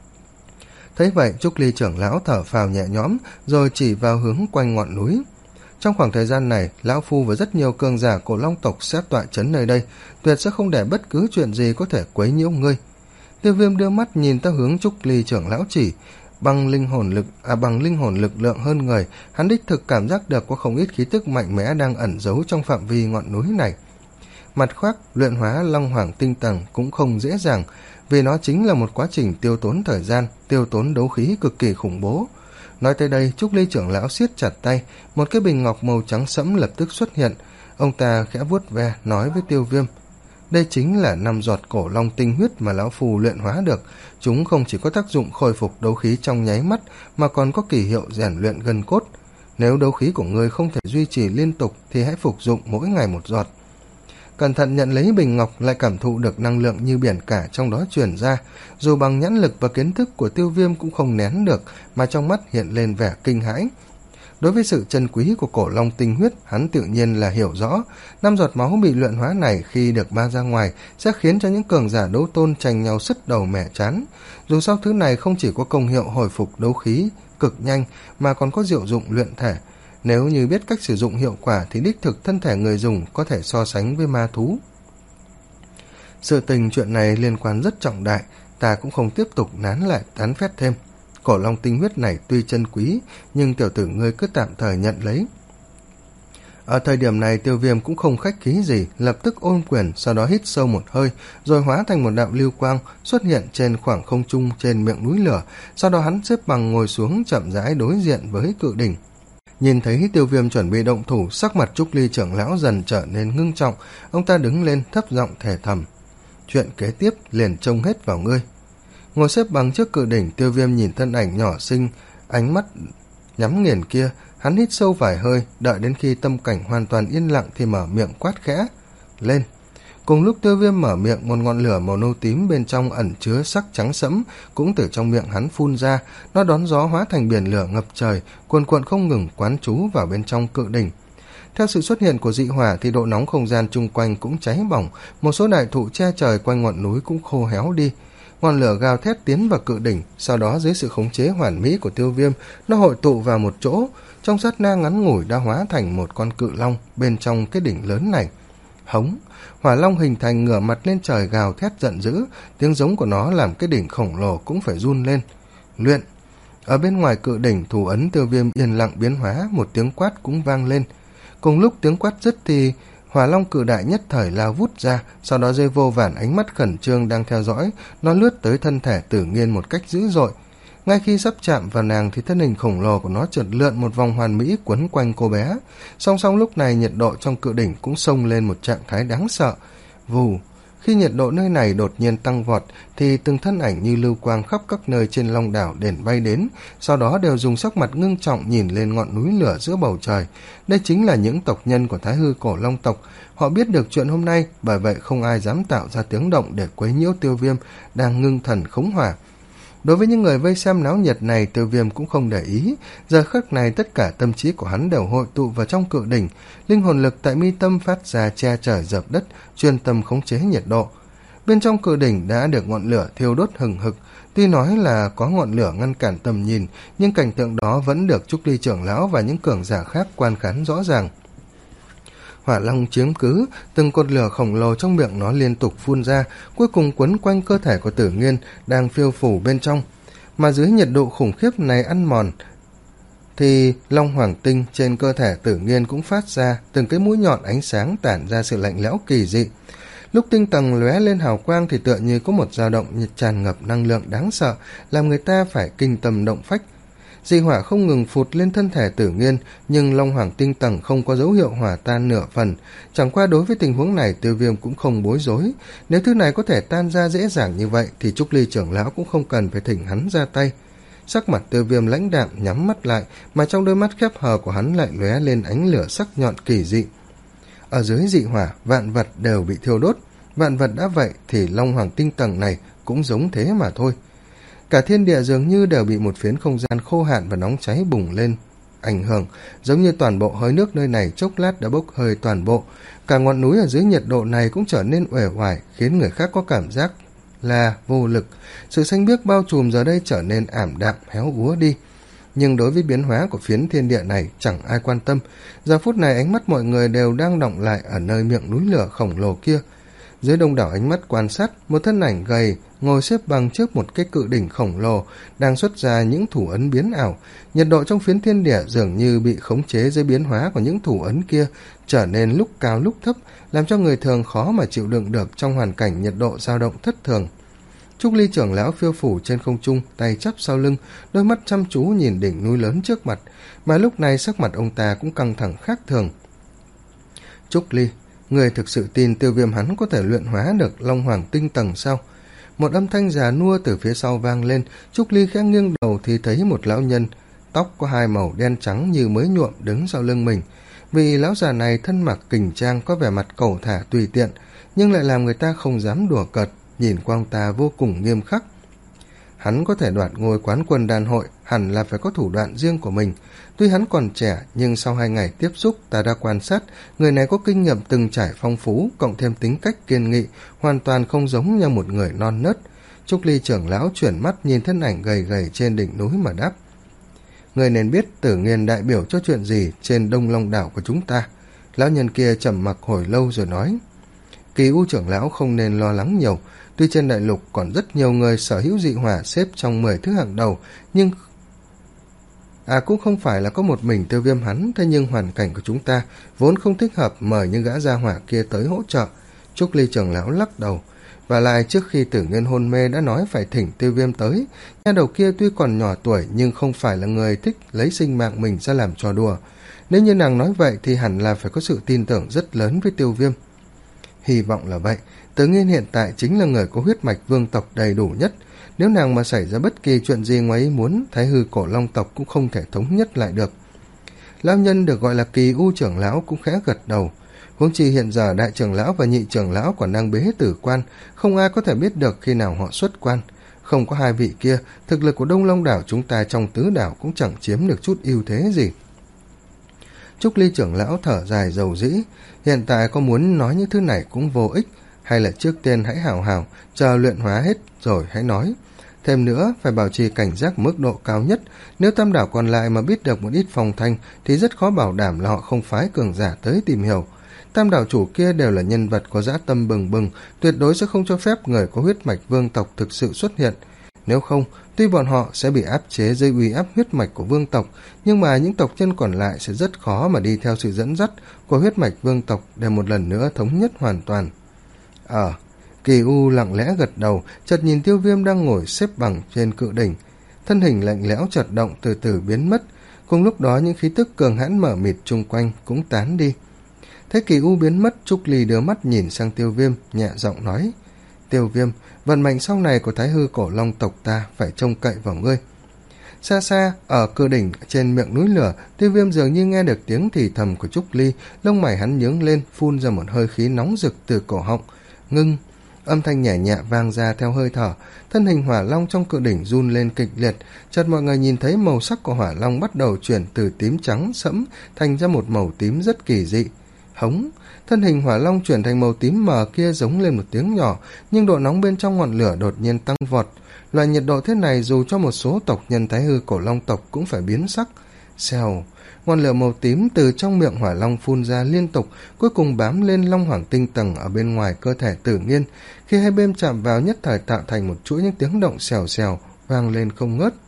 Thấy vậy, Trúc Ly trưởng lão thở phào nhẹ nhõm, rồi chỉ vào hướng quanh ngọn núi. Trong khoảng thời gian này, lão phu và rất nhiều cường giả của Long tộc xếp tọa trấn nơi đây, tuyệt sẽ không để bất cứ chuyện gì có thể quấy nhiễu ngươi. Tiêu Viêm đưa mắt nhìn ta hướng Trúc Ly trưởng lão chỉ. Bằng linh hồn lực à bằng linh hồn lực lượng hơn người, hắn đích thực cảm giác được có không ít khí tức mạnh mẽ đang ẩn giấu trong phạm vi ngọn núi này. Mặt khác, luyện hóa Long Hoàng tinh tầng cũng không dễ dàng, vì nó chính là một quá trình tiêu tốn thời gian, tiêu tốn đấu khí cực kỳ khủng bố. Nói tới đây, Trúc Ly trưởng lão siết chặt tay, một cái bình ngọc màu trắng sẫm lập tức xuất hiện. Ông ta khẽ vuốt ve nói với Tiêu Viêm, đây chính là năm giọt cổ long tinh huyết mà lão phù luyện hóa được. Chúng không chỉ có tác dụng khôi phục đấu khí trong nháy mắt, mà còn có kỳ hiệu rèn luyện gân cốt. Nếu đấu khí của ngươi không thể duy trì liên tục thì hãy phục dụng mỗi ngày một giọt. Cẩn thận nhận lấy bình ngọc, lại cảm thụ được năng lượng như biển cả trong đó truyền ra. Dù bằng nhãn lực và kiến thức của Tiêu Viêm cũng không nén được, mà trong mắt hiện lên vẻ kinh hãi. Đối với sự chân quý của cổ long tinh huyết, hắn tự nhiên là hiểu rõ. Năm giọt máu bị luyện hóa này khi được ba ra ngoài sẽ khiến cho những cường giả đấu tôn tranh nhau sứt đầu mẻ chán. Dù sao thứ này không chỉ có công hiệu hồi phục đấu khí cực nhanh, mà còn có diệu dụng luyện thể. Nếu như biết cách sử dụng hiệu quả thì đích thực thân thể người dùng có thể so sánh với ma thú. Sự tình chuyện này liên quan rất trọng đại, ta cũng không tiếp tục nán lại tán phét thêm. Cổ long tinh huyết này tuy chân quý, nhưng tiểu tử ngươi cứ tạm thời nhận lấy. Ở thời điểm này, Tiêu Viêm cũng không khách khí gì, lập tức ôm quyền, sau đó hít sâu một hơi, rồi hóa thành một đạo lưu quang xuất hiện trên khoảng không trung trên miệng núi lửa. Sau đó hắn xếp bằng ngồi xuống, chậm rãi đối diện với cự đỉnh. Nhìn thấy Tiêu Viêm chuẩn bị động thủ, sắc mặt Trúc Ly trưởng lão dần trở nên ngưng trọng. Ông ta đứng lên thấp giọng thề thầm, chuyện kế tiếp liền trông hết vào ngươi. Ngồi xếp bằng trước cự đỉnh, Tiêu Viêm nhìn thân ảnh nhỏ xinh, ánh mắt nhắm nghiền kia, hắn hít sâu vài hơi, đợi đến khi tâm cảnh hoàn toàn yên lặng thì mở miệng quát khẽ, lên. Cùng lúc Tiêu Viêm mở miệng, một ngọn lửa màu nâu tím bên trong ẩn chứa sắc trắng sẫm cũng từ trong miệng hắn phun ra, nó đón gió hóa thành biển lửa ngập trời, cuồn cuộn không ngừng quán trú vào bên trong cự đỉnh. Theo sự xuất hiện của dị hỏa thì độ nóng không gian chung quanh cũng cháy bỏng, một số đại thụ che trời quanh ngọn núi cũng khô héo đi. Ngọn lửa gào thét tiến vào cự đỉnh, sau đó dưới sự khống chế hoàn mỹ của Tiêu Viêm, nó hội tụ vào một chỗ, trong sát na ngắn ngủi đã hóa thành một con cự long bên trong cái đỉnh lớn này. Hống, hỏa long hình thành ngửa mặt lên trời gào thét giận dữ, tiếng giống của nó làm cái đỉnh khổng lồ cũng phải run lên. Luyện. Ở bên ngoài cự đỉnh, thủ ấn Tiêu Viêm yên lặng biến hóa, một tiếng quát cũng vang lên. Cùng lúc tiếng quát dứt thì Hỏa long cự đại nhất thời lao vút ra, sau đó dưới vô vàn ánh mắt khẩn trương đang theo dõi, nó lướt tới thân thể Tử Nghiên một cách dữ dội. Ngay khi sắp chạm vào nàng thì thân hình khổng lồ của nó chợt lượn một vòng hoàn mỹ quấn quanh cô bé. Song song lúc này nhiệt độ trong cự đỉnh cũng xông lên một trạng thái đáng sợ. Vù, khi nhiệt độ nơi này đột nhiên tăng vọt thì từng thân ảnh như lưu quang khắp các nơi trên long đảo đền bay đến, sau đó đều dùng sắc mặt ngưng trọng nhìn lên ngọn núi lửa giữa bầu trời. Đây chính là những tộc nhân của Thái Hư Cổ Long tộc. Họ biết được chuyện hôm nay, bởi vậy không ai dám tạo ra tiếng động để quấy nhiễu Tiêu Viêm đang ngưng thần khống hỏa. Đối với những người vây xem náo nhiệt này, Tiêu Viêm cũng không để ý. Giờ khắc này tất cả tâm trí của hắn đều hội tụ vào trong cự đỉnh, linh hồn lực tại mi tâm phát ra che trời dập đất, chuyên tâm khống chế nhiệt độ. Bên trong cự đỉnh đã được ngọn lửa thiêu đốt hừng hực. Tuy nói là có ngọn lửa ngăn cản tầm nhìn, nhưng cảnh tượng đó vẫn được Trúc Ly trưởng lão và những cường giả khác quan khán rõ ràng. Hỏa long chiếm cứ, từng cột lửa khổng lồ trong miệng nó liên tục phun ra, cuối cùng quấn quanh cơ thể của Tử Nghiên đang phiêu phủ bên trong. Mà dưới nhiệt độ khủng khiếp này ăn mòn, thì long hoàng tinh trên cơ thể Tử Nghiên cũng phát ra từng cái mũi nhọn ánh sáng tản ra sự lạnh lẽo kỳ dị. Lúc tinh tầng lóe lên hào quang thì tựa như có một dao động nhiệt tràn ngập năng lượng đáng sợ, làm người ta phải kinh tâm động phách. Dị hỏa không ngừng phụt lên thân thể Tử Nghiên, nhưng long hoàng tinh tầng không có dấu hiệu hỏa tan nửa phần. Chẳng qua đối với tình huống này, Tiêu Viêm cũng không bối rối. Nếu thứ này có thể tan ra dễ dàng như vậy thì Trúc Ly trưởng lão cũng không cần phải thỉnh hắn ra tay. Sắc mặt Tiêu Viêm lãnh đạm nhắm mắt lại, mà trong đôi mắt khép hờ của hắn lại lóe lên ánh lửa sắc nhọn kỳ dị. Ở dưới dị hỏa, vạn vật đều bị thiêu đốt. Vạn vật đã vậy thì long hoàng tinh tầng này cũng giống thế mà thôi. Cả thiên địa dường như đều bị một phiến không gian khô hạn và nóng cháy bùng lên ảnh hưởng, giống như toàn bộ hơi nước nơi này chốc lát đã bốc hơi toàn bộ. Cả ngọn núi ở dưới nhiệt độ này cũng trở nên uể oải, khiến người khác có cảm giác là vô lực. Sự xanh biếc bao trùm giờ đây trở nên ảm đạm héo úa đi. Nhưng đối với biến hóa của phiến thiên địa này chẳng ai quan tâm. Giờ phút này ánh mắt mọi người đều đang đọng lại ở nơi miệng núi lửa khổng lồ kia. Dưới đông đảo ánh mắt quan sát, một thân ảnh gầy ngồi xếp bằng trước một cái cự đỉnh khổng lồ đang xuất ra những thủ ấn biến ảo. Nhiệt độ trong phiến thiên địa dường như bị khống chế dưới biến hóa của những thủ ấn kia, trở nên lúc cao lúc thấp, làm cho người thường khó mà chịu đựng được trong hoàn cảnh nhiệt độ dao động thất thường. Trúc Ly trưởng lão phiêu phủ trên không trung, tay chắp sau lưng, đôi mắt chăm chú nhìn đỉnh núi lớn trước mặt, mà lúc này sắc mặt ông ta cũng căng thẳng khác thường. Trúc Ly, người thực sự tin Tiêu Viêm hắn có thể luyện hóa được long hoàng tinh tầng sao? Một âm thanh già nua từ phía sau vang lên. Trúc Ly khẽ nghiêng đầu thì thấy một lão nhân, tóc có hai màu đen trắng như mới nhuộm đứng sau lưng mình. Vì lão già này thân mặc kình trang, có vẻ mặt cẩu thả tùy tiện, nhưng lại làm người ta không dám đùa cợt, nhìn qua ông ta vô cùng nghiêm khắc. Hắn có thể đoạt ngôi quán quân đan hội, hẳn là phải có thủ đoạn riêng của mình. Tuy hắn còn trẻ, nhưng sau hai ngày tiếp xúc ta đã quan sát, người này có kinh nghiệm từng trải phong phú, cộng thêm tính cách kiên nghị, hoàn toàn không giống như một người non nớt. Trúc Ly trưởng lão chuyển mắt nhìn thân ảnh gầy gầy trên đỉnh núi mà đáp. Người nên biết Tử Nghiên đại biểu cho chuyện gì trên Đông Long đảo của chúng ta. Lão nhân kia trầm mặc hồi lâu rồi nói. Kỳ U trưởng lão không nên lo lắng nhiều. Tuy trên đại lục còn rất nhiều người sở hữu dị hỏa xếp trong mười thứ hạng đầu, nhưng à cũng không phải là có một mình Tiêu Viêm hắn. Thế nhưng hoàn cảnh của chúng ta vốn không thích hợp mời những gã gia hỏa kia tới hỗ trợ. Trúc Ly trưởng lão lắc đầu. Và lại trước khi Tử Nghiên hôn mê đã nói phải thỉnh Tiêu Viêm tới. Nha đầu kia tuy còn nhỏ tuổi nhưng không phải là người thích lấy sinh mạng mình ra làm trò đùa. Nếu như nàng nói vậy thì hẳn là phải có sự tin tưởng rất lớn với Tiêu Viêm. Hy vọng là vậy. Tử Nghiên hiện tại chính là người có huyết mạch vương tộc đầy đủ nhất. Nếu nàng mà xảy ra bất kỳ chuyện gì ngoài ý muốn, Thái Hư Cổ Long tộc cũng không thể thống nhất lại được. Lão nhân được gọi là Kỳ U trưởng lão cũng khẽ gật đầu. Huống chi hiện giờ đại trưởng lão và nhị trưởng lão còn đang bế tử quan, không ai có thể biết được khi nào họ xuất quan. Không có hai vị kia, thực lực của Đông Long đảo chúng ta trong tứ đảo cũng chẳng chiếm được chút ưu thế gì. Trúc Ly trưởng lão thở dài dầu dĩ. Hiện tại có muốn nói những thứ này cũng vô ích, hay là trước tiên hãy hào hào chờ luyện hóa hết rồi hãy nói. Thêm nữa, phải bảo trì cảnh giác mức độ cao nhất. Nếu tam đảo còn lại mà biết được một ít phong thanh thì rất khó bảo đảm là họ không phái cường giả tới tìm hiểu. Tam đảo chủ kia đều là nhân vật có dã tâm bừng bừng, tuyệt đối sẽ không cho phép người có huyết mạch vương tộc thực sự xuất hiện. Nếu không, tuy bọn họ sẽ bị áp chế dưới uy áp huyết mạch của vương tộc, nhưng mà những tộc nhân còn lại sẽ rất khó mà đi theo sự dẫn dắt của huyết mạch vương tộc để một lần nữa thống nhất hoàn toàn. Ờ, Kỳ U lặng lẽ gật đầu, chợt nhìn Tiêu Viêm đang ngồi xếp bằng trên cự đỉnh. Thân hình lạnh lẽo chợt động từ từ biến mất, cùng lúc đó những khí tức cường hãn mở mịt chung quanh cũng tán đi. Thấy Kỳ U biến mất, Trúc Ly đưa mắt nhìn sang Tiêu Viêm, nhẹ giọng nói: Tiêu Viêm, vận mệnh sau này của Thái Hư Cổ Long tộc ta phải trông cậy vào ngươi. Xa xa, ở cự đỉnh trên miệng núi lửa, Tiêu Viêm dường như nghe được tiếng thì thầm của Trúc Ly, lông mày hắn nhướng lên, phun ra một hơi khí nóng rực từ cổ họng. Ngưng, âm thanh nhẹ nhẹ vang ra theo hơi thở, thân hình hỏa long trong cự đỉnh run lên kịch liệt, chợt mọi người nhìn thấy màu sắc của hỏa long bắt đầu chuyển từ tím trắng sẫm thành ra một màu tím rất kỳ dị. Hống, thân hình hỏa long chuyển thành màu tím mờ kia giống lên một tiếng nhỏ, nhưng độ nóng bên trong ngọn lửa đột nhiên tăng vọt. Loại nhiệt độ thế này dù cho một số tộc nhân Thái Hư Cổ Long tộc cũng phải biến sắc. Xèo, ngọn lửa màu tím từ trong miệng hỏa long phun ra liên tục, cuối cùng bám lên long hoàng tinh tầng ở bên ngoài cơ thể Tử Nghiên. Khi hai bên chạm vào, nhất thời tạo thành một chuỗi những tiếng động xèo xèo vang lên không ngớt.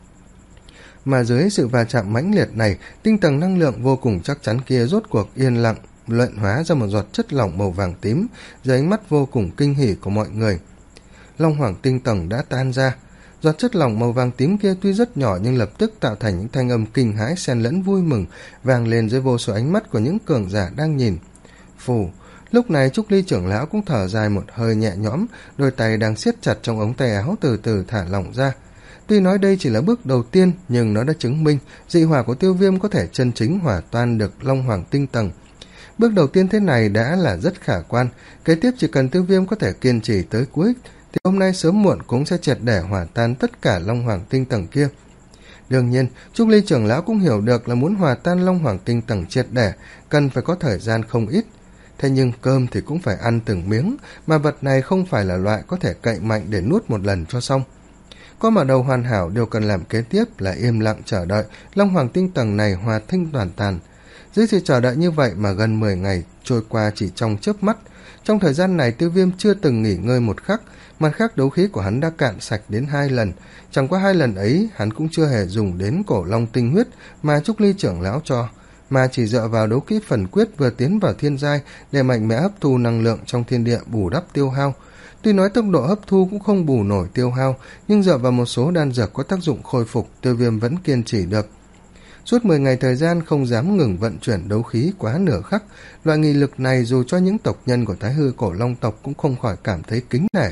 Mà dưới sự va chạm mãnh liệt này, tinh tầng năng lượng vô cùng chắc chắn kia rốt cuộc yên lặng luyện hóa ra một giọt chất lỏng màu vàng tím dưới ánh mắt vô cùng kinh hỉ của mọi người. Long hoàng tinh tầng đã tan ra. Giọt chất lỏng màu vàng tím kia tuy rất nhỏ nhưng lập tức tạo thành những thanh âm kinh hãi xen lẫn vui mừng vang lên dưới vô số ánh mắt của những cường giả đang nhìn. Phù, lúc này Trúc Ly trưởng lão cũng thở dài một hơi nhẹ nhõm, đôi tay đang siết chặt trong ống tay áo từ từ thả lỏng ra. Tuy nói đây chỉ là bước đầu tiên, nhưng nó đã chứng minh dị hỏa của Tiêu Viêm có thể chân chính hòa tan được Long hoàng tinh tầng. Bước đầu tiên thế này đã là rất khả quan, kế tiếp chỉ cần Tiêu Viêm có thể kiên trì tới cuối thì hôm nay sớm muộn cũng sẽ triệt để hòa tan tất cả Long hoàng tinh tầng kia. Đương nhiên, Trúc Ly trưởng lão cũng hiểu được là muốn hòa tan Long hoàng tinh tầng triệt để cần phải có thời gian không ít. Thế nhưng cơm thì cũng phải ăn từng miếng, mà vật này không phải là loại có thể cậy mạnh để nuốt một lần cho xong. Có mở đầu hoàn hảo, điều cần làm kế tiếp là im lặng chờ đợi Long hoàng tinh tầng này hòa tinh toàn tàn. Dưới sự chờ đợi như vậy mà gần mười ngày trôi qua chỉ trong chớp mắt. Trong thời gian này, Tiêu Viêm chưa từng nghỉ ngơi một khắc, mặt khác đấu khí của hắn đã cạn sạch đến hai lần. Chẳng qua hai lần ấy hắn cũng chưa hề dùng đến cổ long tinh huyết mà Trúc Ly trưởng lão cho, mà chỉ dựa vào đấu khí phần quyết vừa tiến vào thiên giai để mạnh mẽ hấp thu năng lượng trong thiên địa bù đắp tiêu hao. Tuy nói tốc độ hấp thu cũng không bù nổi tiêu hao, nhưng dựa vào một số đan dược có tác dụng khôi phục, Tiêu Viêm vẫn kiên trì được. Suốt mười ngày thời gian không dám ngừng vận chuyển đấu khí quá nửa khắc, loại nghị lực này dù cho những tộc nhân của Thái Hư Cổ Long tộc cũng không khỏi cảm thấy kính nể.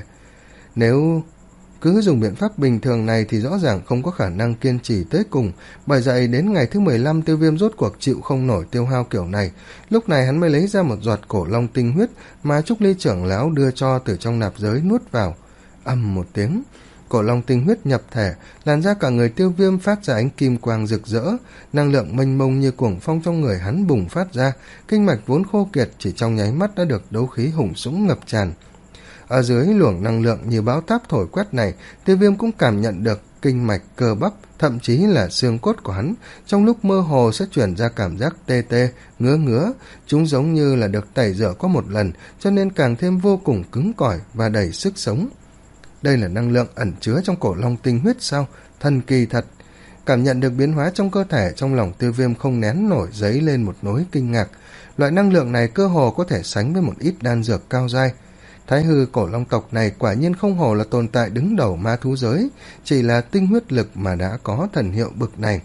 Nếu cứ dùng biện pháp bình thường này thì rõ ràng không có khả năng kiên trì tới cùng, bởi vậy đến ngày thứ mười lăm Tiêu Viêm rốt cuộc chịu không nổi tiêu hao kiểu này, lúc này hắn mới lấy ra một giọt cổ long tinh huyết mà Trúc Ly trưởng lão đưa cho từ trong nạp giới nuốt vào. Ầm một tiếng, cổ long tinh huyết nhập thể, làn da cả người Tiêu Viêm phát ra ánh kim quang rực rỡ, năng lượng mênh mông như cuồng phong trong người hắn bùng phát ra, kinh mạch vốn khô kiệt chỉ trong nháy mắt đã được đấu khí hùng dũng ngập tràn. Ở dưới luồng năng lượng như bão táp thổi quét này, Tiêu Viêm cũng cảm nhận được kinh mạch, cơ bắp, thậm chí là xương cốt của hắn trong lúc mơ hồ sẽ chuyển ra cảm giác tê tê, ngứa ngứa, chúng giống như là được tẩy rửa qua một lần, cho nên càng thêm vô cùng cứng cỏi và đầy sức sống. Đây là năng lượng ẩn chứa trong cổ long tinh huyết sao? Thần kỳ thật! Cảm nhận được biến hóa trong cơ thể, trong lòng Tiêu Viêm không nén nổi dấy lên một nỗi kinh ngạc. Loại năng lượng này cơ hồ có thể sánh với một ít đan dược cao giai. Thái Hư Cổ Long tộc này quả nhiên không hồ là tồn tại đứng đầu ma thú giới, chỉ là tinh huyết lực mà đã có thần hiệu bực này.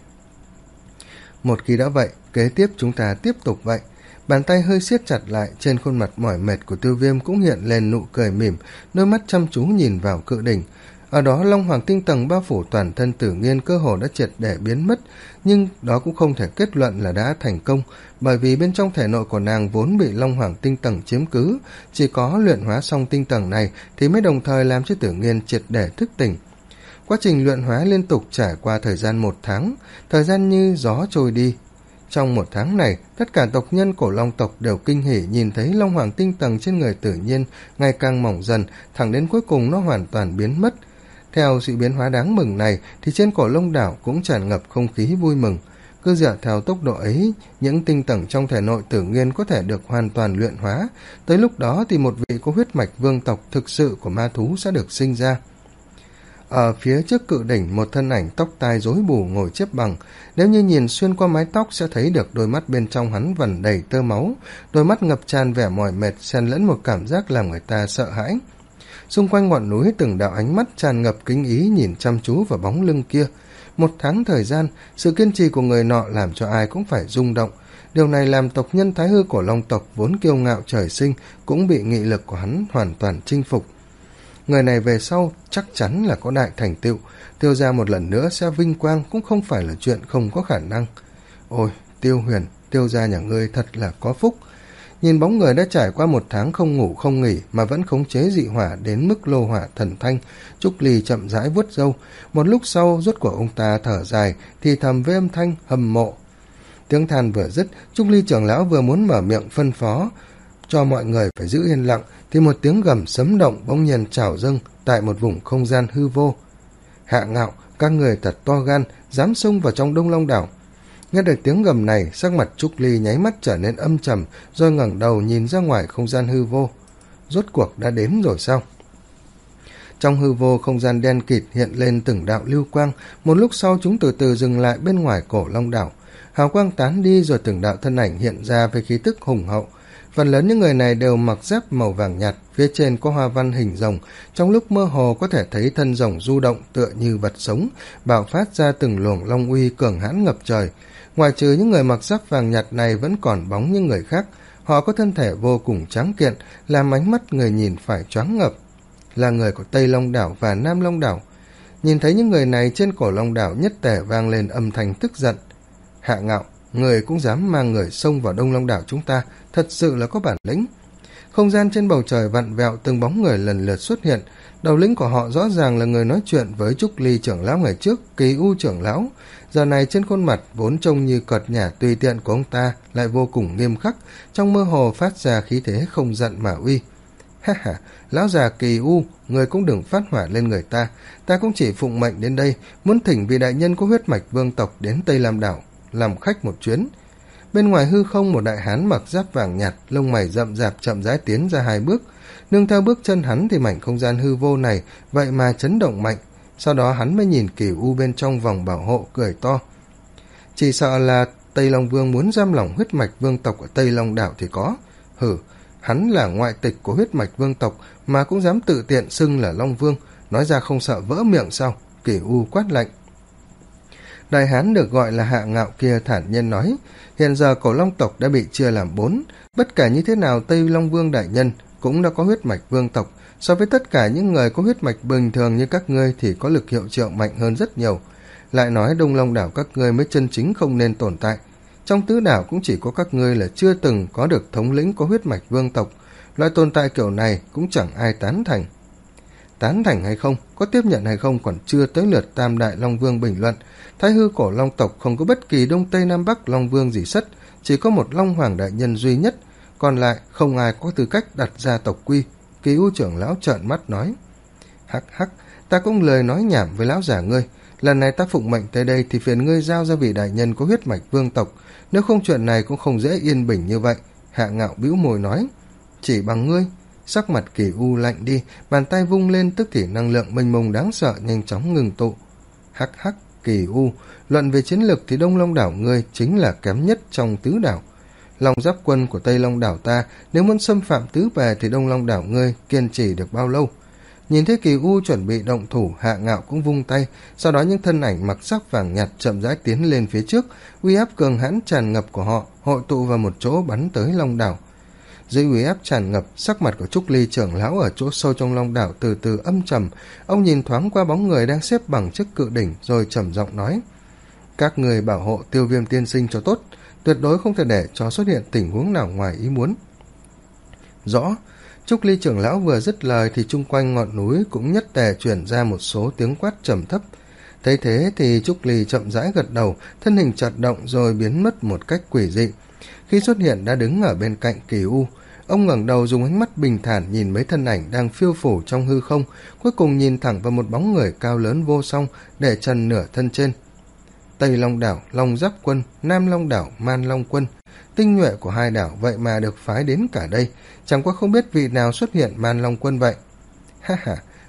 Một khi đã vậy, kế tiếp chúng ta tiếp tục vậy. Bàn tay hơi siết chặt lại, trên khuôn mặt mỏi mệt của Tiêu Viêm cũng hiện lên nụ cười mỉm, đôi mắt chăm chú nhìn vào cự đỉnh. Ở đó Long hoàng tinh tầng bao phủ toàn thân Tử Nghiên cơ hồ đã triệt để biến mất, nhưng đó cũng không thể kết luận là đã thành công, bởi vì bên trong thể nội của nàng vốn bị Long hoàng tinh tầng chiếm cứ, chỉ có luyện hóa xong tinh tầng này thì mới đồng thời làm cho Tử Nghiên triệt để thức tỉnh. Quá trình luyện hóa liên tục trải qua thời gian một tháng, thời gian như gió trôi đi. Trong một tháng này, tất cả tộc nhân Cổ Long tộc đều kinh hỉ nhìn thấy Long hoàng tinh tầng trên người Tử Nghiên ngày càng mỏng dần, thẳng đến cuối cùng nó hoàn toàn biến mất. Theo sự biến hóa đáng mừng này thì trên Cổ Long đảo cũng tràn ngập không khí vui mừng. Cứ dựa theo tốc độ ấy, những tinh tầng trong thể nội Tử Nghiên có thể được hoàn toàn luyện hóa. Tới lúc đó thì một vị có huyết mạch vương tộc thực sự của ma thú sẽ được sinh ra. Ở phía trước cự đỉnh, một thân ảnh tóc tai rối bù ngồi xếp bằng. Nếu như nhìn xuyên qua mái tóc sẽ thấy được đôi mắt bên trong hắn vẩn đầy tơ máu, đôi mắt ngập tràn vẻ mỏi mệt, xen lẫn một cảm giác làm người ta sợ hãi. Xung quanh ngọn núi từng đạo ánh mắt tràn ngập kính ý nhìn chăm chú vào bóng lưng kia. Một tháng thời gian, sự kiên trì của người nọ làm cho ai cũng phải rung động. Điều này làm tộc nhân Thái Hư Cổ Long tộc vốn kiêu ngạo trời sinh cũng bị nghị lực của hắn hoàn toàn chinh phục. Người này về sau chắc chắn là có đại thành tựu, Tiêu gia một lần nữa sẽ vinh quang cũng không phải là chuyện không có khả năng. Ôi, Tiêu Huyền, Tiêu gia nhà ngươi thật là có phúc. Nhìn bóng người đã trải qua một tháng không ngủ không nghỉ mà vẫn khống chế dị hỏa đến mức lô hỏa thần thanh, Trúc Ly chậm rãi vuốt râu. Một lúc sau rốt của ông ta thở dài, thì thầm với âm thanh hâm mộ. Tiếng than vừa dứt, Trúc Ly trưởng lão vừa muốn mở miệng phân phó cho mọi người phải giữ yên lặng, thì một tiếng gầm sấm động bỗng nhiên trào dâng tại một vùng không gian hư vô. Hạ Ngạo, các người thật to gan, dám xông vào trong Đông Long đảo. Nghe được tiếng gầm này, sắc mặt Trúc Ly nháy mắt trở nên âm trầm, rồi ngẩng đầu nhìn ra ngoài không gian hư vô. Rốt cuộc đã đến rồi sao? Trong hư vô, không gian đen kịt hiện lên từng đạo lưu quang, một lúc sau chúng từ từ dừng lại bên ngoài Cổ Long đảo. Hào quang tán đi rồi từng đạo thân ảnh hiện ra với khí tức hùng hậu. Phần lớn những người này đều mặc giáp màu vàng nhạt, phía trên có hoa văn hình rồng, trong lúc mơ hồ có thể thấy thân rồng du động tựa như vật sống, bạo phát ra từng luồng long uy cường hãn ngập trời. Ngoài trừ những người mặc giáp vàng nhạt này vẫn còn bóng những người khác, họ có thân thể vô cùng tráng kiện, làm ánh mắt người nhìn phải choáng ngợp. Là người của Tây Long đảo và Nam Long đảo. Nhìn thấy những người này trên Cổ Long đảo, nhất tề vang lên âm thanh tức giận. Hạ Ngạo, người cũng dám mang người xông vào Đông Long đảo chúng ta, thật sự là có bản lĩnh. Không gian trên bầu trời vặn vẹo, từng bóng người lần lượt xuất hiện. Đầu lĩnh của họ rõ ràng là người nói chuyện với Trúc Ly trưởng lão ngày trước, Kỳ U trưởng lão. Giờ này trên khuôn mặt vốn trông như cợt nhả tùy tiện của ông ta lại vô cùng nghiêm khắc, trong mơ hồ phát ra khí thế không giận mà uy. Ha ha, lão già Kỳ U, người cũng đừng phát hỏa lên người ta, ta cũng chỉ phụng mệnh đến đây, muốn thỉnh vị đại nhân có huyết mạch vương tộc đến Tây Lam đảo làm khách một chuyến. Bên ngoài hư không, một đại hán mặc giáp vàng nhạt, lông mày rậm rạp chậm rãi tiến ra hai bước. Nương theo bước chân hắn thì mảnh không gian hư vô này vậy mà chấn động mạnh. Sau đó hắn mới nhìn Kỳ U bên trong vòng bảo hộ, cười to. Chỉ sợ là Tây Long Vương muốn giam lỏng huyết mạch vương tộc ở Tây Long đảo thì có. Hử, hắn là ngoại tịch của huyết mạch vương tộc mà cũng dám tự tiện xưng là Long Vương, nói ra không sợ vỡ miệng sao? Kỳ U quát lạnh. Đại hán được gọi là Hạ Ngạo kia thản nhiên nói, hiện giờ Cổ Long tộc đã bị chia làm bốn, bất kể như thế nào Tây Long Vương đại nhân cũng đã có huyết mạch vương tộc, so với tất cả những người có huyết mạch bình thường như các ngươi thì có lực hiệu triệu mạnh hơn rất nhiều. Lại nói Đông Long đảo các ngươi mới chân chính không nên tồn tại, trong tứ đảo cũng chỉ có các ngươi là chưa từng có được thống lĩnh có huyết mạch vương tộc, loại tồn tại kiểu này cũng chẳng ai tán thành. Tán thành hay không, có tiếp nhận hay không còn chưa tới lượt Tam Đại Long Vương bình luận. Thái Hư Cổ Long tộc không có bất kỳ Đông Tây Nam Bắc Long Vương gì sất, chỉ có một Long Hoàng đại nhân duy nhất, còn lại không ai có tư cách đặt ra tộc quy. Kỳ U trưởng lão trợn mắt nói. Hắc hắc, ta cũng lời nói nhảm với lão già ngươi, lần này ta phụng mệnh tới đây thì phiền ngươi giao ra vị đại nhân có huyết mạch vương tộc, nếu không chuyện này cũng không dễ yên bình như vậy. Hạ Ngạo bĩu môi nói. Chỉ bằng ngươi? Sắc mặt Kỳ U lạnh đi, bàn tay vung lên, tức thì năng lượng mênh mông đáng sợ nhanh chóng ngừng tụ. Hắc hắc, Kỳ U, luận về chiến lược thì Đông Long đảo ngươi chính là kém nhất trong tứ đảo. Long giáp quân của Tây Long đảo ta nếu muốn xâm phạm tứ bề thì Đông Long đảo ngươi kiên trì được bao lâu? Nhìn thấy Kỳ U chuẩn bị động thủ, Hạ Ngạo cũng vung tay, sau đó những thân ảnh mặc sắc vàng nhạt chậm rãi tiến lên phía trước, uy áp cường hãn tràn ngập của họ hội tụ vào một chỗ bắn tới Long đảo. Dưới uy áp tràn ngập, sắc mặt của Trúc Ly trưởng lão ở chỗ sâu trong Long đảo từ từ âm trầm. Ông nhìn thoáng qua bóng người đang xếp bằng trước cự đỉnh rồi trầm giọng nói. Các người bảo hộ Tiêu Viêm tiên sinh cho tốt, tuyệt đối không thể để cho xuất hiện tình huống nào ngoài ý muốn. Rõ. Trúc Ly trưởng lão vừa dứt lời thì chung quanh ngọn núi cũng nhất tề truyền ra một số tiếng quát trầm thấp. Thấy thế thì Trúc Ly chậm rãi gật đầu, thân hình chợt động rồi biến mất một cách quỷ dị. Khi xuất hiện đã đứng ở bên cạnh Kỳ U, ông ngẩng đầu dùng ánh mắt bình thản nhìn mấy thân ảnh đang phiêu phủ trong hư không, cuối cùng nhìn thẳng vào một bóng người cao lớn vô song để trần nửa thân trên. Tây Long đảo, Long Giáp quân, Nam Long đảo, Man Long quân, tinh nhuệ của hai đảo vậy mà được phái đến cả đây, chẳng qua không biết vị nào xuất hiện Man Long quân vậy. Ha ha,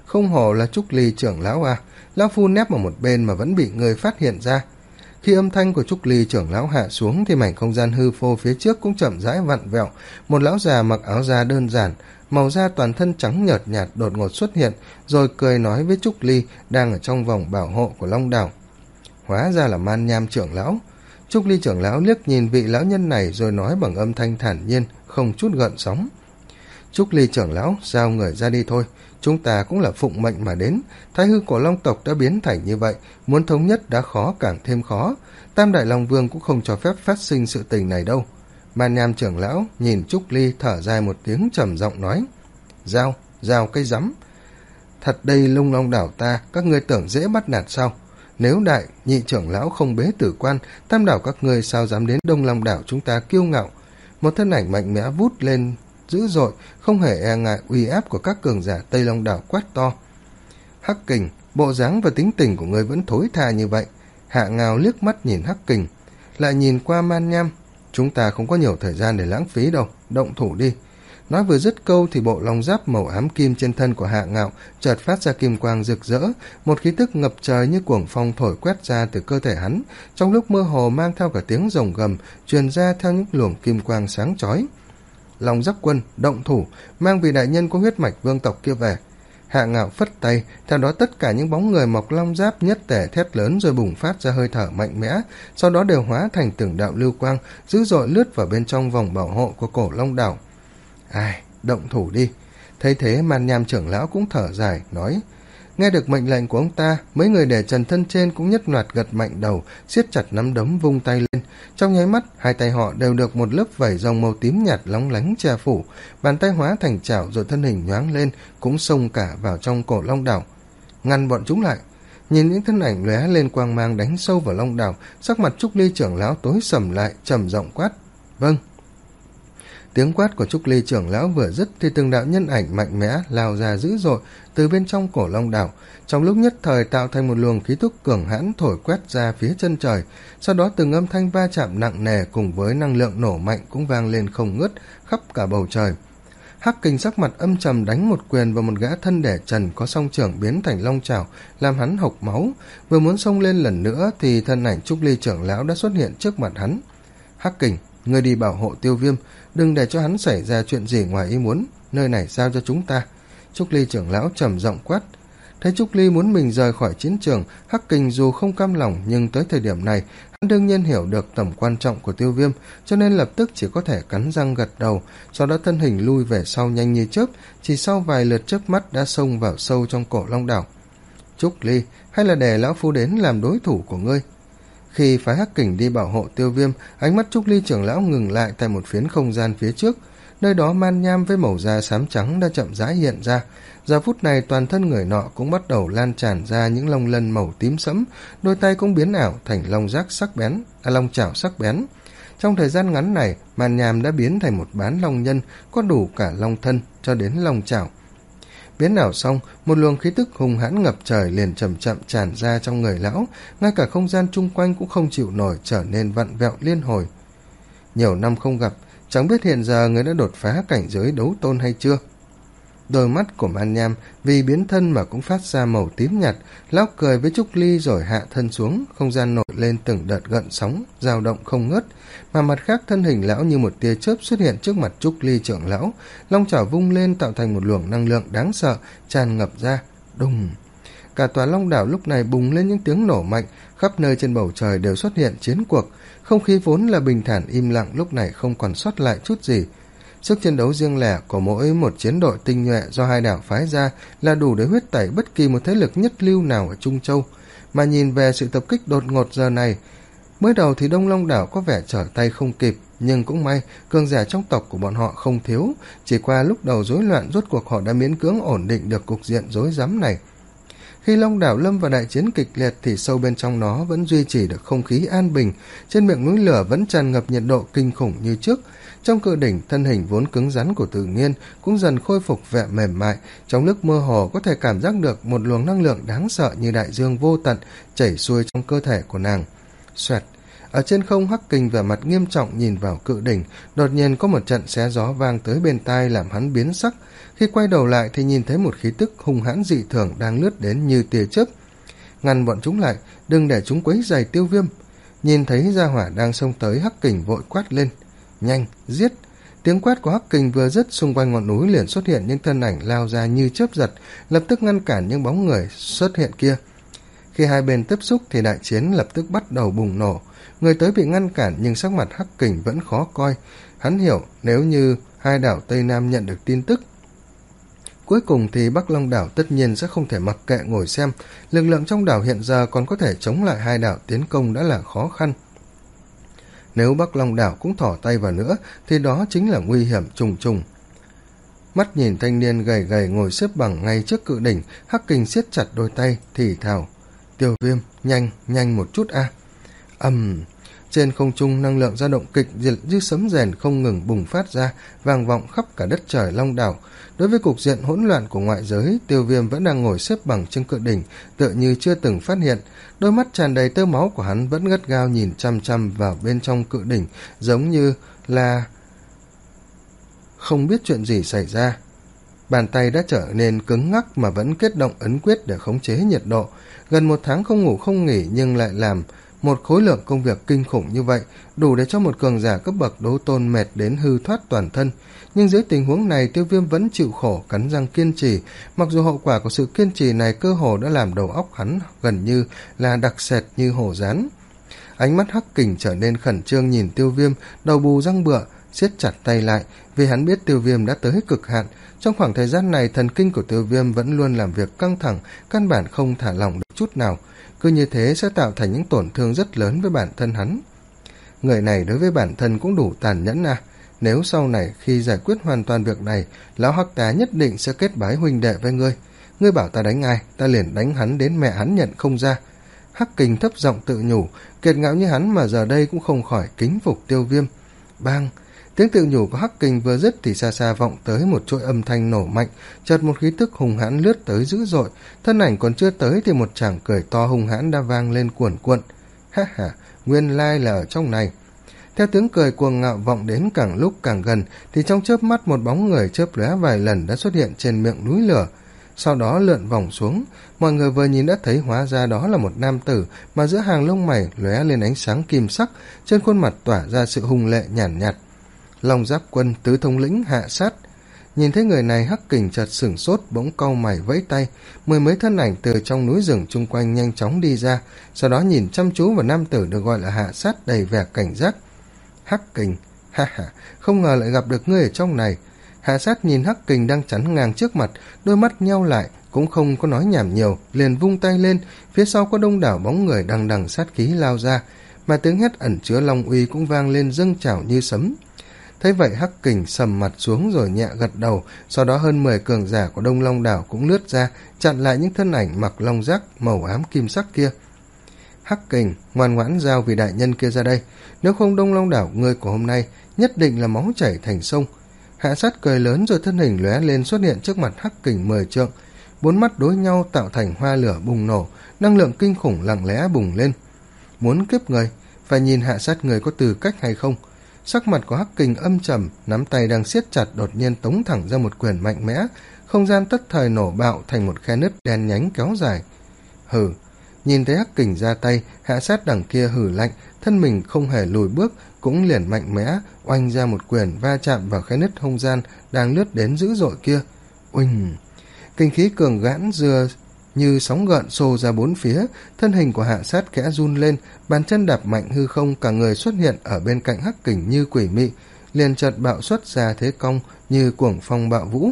không hổ là Trúc Ly trưởng lão à, lão phu nép ở một bên mà vẫn bị người phát hiện ra. Khi âm thanh của Trúc Ly trưởng lão hạ xuống thì mảnh không gian hư vô phía trước cũng chậm rãi vặn vẹo, một lão già mặc áo da đơn giản, màu da toàn thân trắng nhợt nhạt đột ngột xuất hiện, rồi cười nói với Trúc Ly đang ở trong vòng bảo hộ của Long đảo. Hóa ra là Man Nham trưởng lão. Trúc Ly trưởng lão liếc nhìn vị lão nhân này rồi nói bằng âm thanh thản nhiên, không chút gợn sóng. Trúc Ly trưởng lão, giao người ra đi thôi, chúng ta cũng là phụng mệnh mà đến. Thái hư của Long tộc đã biến thành như vậy, muốn thống nhất đã khó càng thêm khó. Tam đại Long Vương cũng không cho phép phát sinh sự tình này đâu. Man Nham trưởng lão nhìn Trúc Ly thở dài một tiếng trầm giọng nói. Giao, giao cái rắm. Thật đây Lung Long đảo ta, các ngươi tưởng dễ bắt nạt sao? Nếu đại, nhị trưởng lão không bế tử quan, tam đảo các ngươi sao dám đến Đông Long đảo chúng ta kiêu ngạo. Một thân ảnh mạnh mẽ vút lên dữ dội, không hề e ngại uy áp của các cường giả Tây Long đảo quát to. Hắc Kình, bộ dáng và tính tình của ngươi vẫn thối tha như vậy. Hạ Ngao liếc mắt nhìn Hắc Kình, lại nhìn qua Man Nham. Chúng ta không có nhiều thời gian để lãng phí đâu, động thủ đi. Nói vừa dứt câu thì bộ long giáp màu ám kim trên thân của Hạ Ngạo chợt phát ra kim quang rực rỡ, một khí tức ngập trời như cuồng phong thổi quét ra từ cơ thể hắn, trong lúc mơ hồ mang theo cả tiếng rồng gầm truyền ra theo những luồng kim quang sáng chói. Long Giáp Quân động thủ, mang vị đại nhân có huyết mạch vương tộc kia về. Hạ Ngạo phất tay, theo đó tất cả những bóng người mọc long giáp nhất tề thét lớn rồi bùng phát ra hơi thở mạnh mẽ, sau đó đều hóa thành từng đạo lưu quang dữ dội lướt vào bên trong vòng bảo hộ của cổ Long đảo. Ai, động thủ đi. Thấy thế Man Nham trưởng lão cũng thở dài nói. Nghe được mệnh lệnh của ông ta, mấy người để trần thân trên cũng nhất loạt gật mạnh đầu, siết chặt nắm đấm vung tay lên. Trong nháy mắt, hai tay họ đều được một lớp vảy rồng màu tím nhạt lóng lánh che phủ, bàn tay hóa thành chảo rồi thân hình nhoáng lên, cũng xông cả vào trong cổ Long đảo. Ngăn bọn chúng lại. Nhìn những thân ảnh lóe lên quang mang đánh sâu vào Long đảo, sắc mặt Trúc Ly trưởng lão tối sầm lại, trầm giọng quát. Vâng. Tiếng quát của Trúc Ly trưởng lão vừa dứt thì từng đạo nhân ảnh mạnh mẽ lao ra dữ dội từ bên trong cổ Long đảo, trong lúc nhất thời tạo thành một luồng khí tức cường hãn thổi quét ra phía chân trời, sau đó từng âm thanh va chạm nặng nề cùng với năng lượng nổ mạnh cũng vang lên không ngớt khắp cả bầu trời. Hắc Kình sắc mặt âm trầm đánh một quyền vào một gã thân đẻ trần có song trưởng biến thành long chảo, làm hắn hộc máu. Vừa muốn xông lên lần nữa thì thân ảnh Trúc Ly trưởng lão đã xuất hiện trước mặt hắn. Hắc Kình, ngươi đi bảo hộ Tiêu Viêm, đừng để cho hắn xảy ra chuyện gì ngoài ý muốn, nơi này giao cho chúng ta. Trúc Ly trưởng lão trầm giọng quát. Thấy Trúc Ly muốn mình rời khỏi chiến trường, Hắc Kình dù không cam lòng nhưng tới thời điểm này hắn đương nhiên hiểu được tầm quan trọng của Tiêu Viêm, cho nên lập tức chỉ có thể cắn răng gật đầu, sau đó thân hình lui về sau nhanh như chớp, chỉ sau vài lượt chớp mắt đã xông vào sâu trong cổ Long đảo. Trúc Ly, hay là để lão phu đến làm đối thủ của ngươi? Khi phái Hắc Kình đi bảo hộ Tiêu Viêm, ánh mắt Trúc Ly trưởng lão ngừng lại tại một phiến không gian phía trước. Nơi đó Man Nham với màu da xám trắng đã chậm rãi hiện ra. Giờ phút này toàn thân người nọ cũng bắt đầu lan tràn ra những lông lân màu tím sẫm, đôi tay cũng biến ảo thành long giác sắc bén, à, long chảo sắc bén. Trong thời gian ngắn này, Man Nham đã biến thành một bán long nhân, có đủ cả long thân cho đến long chảo. Biến ảo xong, một luồng khí tức hung hãn ngập trời liền chậm chậm tràn ra trong người lão, ngay cả không gian chung quanh cũng không chịu nổi, trở nên vặn vẹo liên hồi. Nhiều năm không gặp, chẳng biết hiện giờ người đã đột phá cảnh giới đấu tôn hay chưa. Đôi mắt của Man Nham vì biến thân mà cũng phát ra màu tím nhạt, lão cười với Trúc Ly rồi hạ thân xuống, không gian nổi lên từng đợt gợn sóng, dao động không ngớt, mà mặt khác thân hình lão như một tia chớp xuất hiện trước mặt Trúc Ly trưởng lão, long chảo vung lên tạo thành một luồng năng lượng đáng sợ tràn ngập ra. Đùng! Cả tòa Long đảo lúc này bùng lên những tiếng nổ mạnh, khắp nơi trên bầu trời đều xuất hiện chiến cuộc, không khí vốn là bình thản im lặng lúc này không còn sót lại chút gì. Sức chiến đấu riêng lẻ của mỗi một chiến đội tinh nhuệ do hai đảo phái ra là đủ để huyết tẩy bất kỳ một thế lực nhất lưu nào ở Trung Châu. Mà nhìn về sự tập kích đột ngột giờ này, mới đầu thì Đông Long đảo có vẻ trở tay không kịp, nhưng cũng may cường giả trong tộc của bọn họ không thiếu, chỉ qua lúc đầu rối loạn rốt cuộc họ đã miễn cưỡng ổn định được cục diện rối rắm này. Khi Long đảo lâm vào đại chiến kịch liệt thì sâu bên trong nó vẫn duy trì được không khí an bình, trên miệng núi lửa vẫn tràn ngập nhiệt độ kinh khủng như trước. Trong cự đỉnh, thân hình vốn cứng rắn của Tử Nghiên cũng dần khôi phục vẻ mềm mại, trong lúc mơ hồ có thể cảm giác được một luồng năng lượng đáng sợ như đại dương vô tận chảy xuôi trong cơ thể của nàng. Xoẹt, Ở trên không, Hắc Kình vẻ mặt nghiêm trọng nhìn vào cự đỉnh, đột nhiên có một trận xé gió vang tới bên tai làm hắn biến sắc. Khi quay đầu lại thì nhìn thấy một khí tức hung hãn dị thường đang lướt đến như tia chớp. Ngăn bọn chúng lại, đừng để chúng quấy rầy Tiêu Viêm. Nhìn thấy gia hỏa đang xông tới, Hắc Kình vội quát lên: nhanh, giết! Tiếng quát của Hắc Kình vừa dứt, xung quanh ngọn núi liền xuất hiện những thân ảnh lao ra như chớp giật, lập tức ngăn cản những bóng người xuất hiện kia. Khi hai bên tiếp xúc thì đại chiến lập tức bắt đầu bùng nổ. Người tới bị ngăn cản nhưng sắc mặt Hắc Kình vẫn khó coi. Hắn hiểu nếu như hai đảo Tây Nam nhận được tin tức, cuối cùng thì Bắc Long đảo tất nhiên sẽ không thể mặc kệ ngồi xem. Lực lượng trong đảo hiện giờ còn có thể chống lại hai đảo tiến công đã là khó khăn. Nếu Bắc Long đảo cũng thỏ tay vào nữa thì đó chính là nguy hiểm trùng trùng. Mắt nhìn thanh niên gầy gầy ngồi xếp bằng ngay trước cự đỉnh, Hắc Kình siết chặt đôi tay thì thào: Tiêu Viêm, nhanh, nhanh một chút a. Ầm, trên không trung năng lượng dao động kịch liệt như sấm rền không ngừng bùng phát ra, vang vọng khắp cả đất trời Long đảo. Đối với cục diện hỗn loạn của ngoại giới, Tiêu Viêm vẫn đang ngồi xếp bằng trên cự đỉnh, tựa như chưa từng phát hiện. Đôi mắt tràn đầy tơ máu của hắn vẫn gắt gao nhìn chăm chăm vào bên trong cự đỉnh, giống như là không biết chuyện gì xảy ra. Bàn tay đã trở nên cứng ngắc mà vẫn kết động ấn quyết để khống chế nhiệt độ. Gần một tháng không ngủ không nghỉ nhưng lại làm một khối lượng công việc kinh khủng như vậy, đủ để cho một cường giả cấp bậc đấu tôn mệt đến hư thoát toàn thân. Nhưng dưới tình huống này, Tiêu Viêm vẫn chịu khổ cắn răng kiên trì, mặc dù hậu quả của sự kiên trì này cơ hồ đã làm đầu óc hắn gần như là đặc sệt như hổ rán. Ánh mắt Hắc Kình trở nên khẩn trương nhìn Tiêu Viêm, đầu bù răng bựa, siết chặt tay lại, vì hắn biết Tiêu Viêm đã tới cực hạn. Trong khoảng thời gian này, thần kinh của Tiêu Viêm vẫn luôn làm việc căng thẳng, căn bản không thả lỏng được chút nào. Cứ như thế sẽ tạo thành những tổn thương rất lớn với bản thân hắn. Người này đối với bản thân cũng đủ tàn nhẫn à. Nếu sau này khi giải quyết hoàn toàn việc này, lão Hắc tá nhất định sẽ kết bái huynh đệ với ngươi. Ngươi bảo ta đánh ai, ta liền đánh hắn đến mẹ hắn nhận không ra. Hắc Kình thấp giọng tự nhủ, kiệt ngạo như hắn mà giờ đây cũng không khỏi kính phục Tiêu Viêm. Bang! Tiếng tự nhủ của Hắc Kình vừa dứt thì xa xa vọng tới một chuỗi âm thanh nổ mạnh, chợt một khí tức hung hãn lướt tới dữ dội, thân ảnh còn chưa tới thì một tràng cười to hung hãn đã vang lên cuồn cuộn. Ha ha, nguyên lai là ở trong này. Theo tiếng cười cuồng ngạo vọng đến càng lúc càng gần thì trong chớp mắt một bóng người chớp lóe vài lần đã xuất hiện trên miệng núi lửa, sau đó lượn vòng xuống. Mọi người vừa nhìn đã thấy hóa ra đó là một nam tử mà giữa hàng lông mày lóe lên ánh sáng kim sắc, trên khuôn mặt tỏa ra sự hung lệ nhàn nhạt, nhạt. Long Giáp Quân tứ thống lĩnh Hạ Sát. Nhìn thấy người này, Hắc Kình chợt sửng sốt, bỗng cau mày vẫy tay, mười mấy thân ảnh từ trong núi rừng chung quanh nhanh chóng đi ra, sau đó nhìn chăm chú vào nam tử được gọi là Hạ Sát đầy vẻ cảnh giác. Hắc Kình, ha ha, không ngờ lại gặp được ngươi ở trong này. Hạ Sát nhìn Hắc Kình đang chắn ngang trước mặt, đôi mắt nheo lại, cũng không có nói nhảm nhiều, liền vung tay lên, phía sau có đông đảo bóng người đằng đằng sát khí lao ra, mà tiếng hét ẩn chứa long uy cũng vang lên dâng trào như sấm. Thấy vậy, Hắc Kình sầm mặt xuống rồi nhẹ gật đầu, sau đó hơn mười cường giả của Đông Long đảo cũng lướt ra, chặn lại những thân ảnh mặc long giác màu ám kim sắc kia. Hắc Kình, ngoan ngoãn giao vì đại nhân kia ra đây, nếu không Đông Long đảo ngươi của hôm nay nhất định là máu chảy thành sông. Hạ Sát cười lớn rồi thân hình lóe lên xuất hiện trước mặt Hắc Kình mười trượng, bốn mắt đối nhau tạo thành hoa lửa bùng nổ, năng lượng kinh khủng lặng lẽ bùng lên. Muốn kiếp người, phải nhìn Hạ Sát người có tư cách hay không. Sắc mặt của Hắc Kình âm trầm, nắm tay đang siết chặt đột nhiên tống thẳng ra một quyền mạnh mẽ, không gian tất thời nổ bạo thành một khe nứt đen nhánh kéo dài. Hừ, nhìn thấy Hắc Kình ra tay, Hạ Sát đằng kia hừ lạnh, thân mình không hề lùi bước, cũng liền mạnh mẽ oanh ra một quyền va chạm vào khe nứt không gian đang lướt đến dữ dội kia. Uỳnh, kinh khí cường gãn dừa như sóng gợn xô ra bốn phía, thân hình của Hạ Sát khẽ run lên, bàn chân đạp mạnh hư không, cả người xuất hiện ở bên cạnh Hắc Kình như quỷ mị, liền chợt bạo xuất ra thế công như cuồng phong bạo vũ.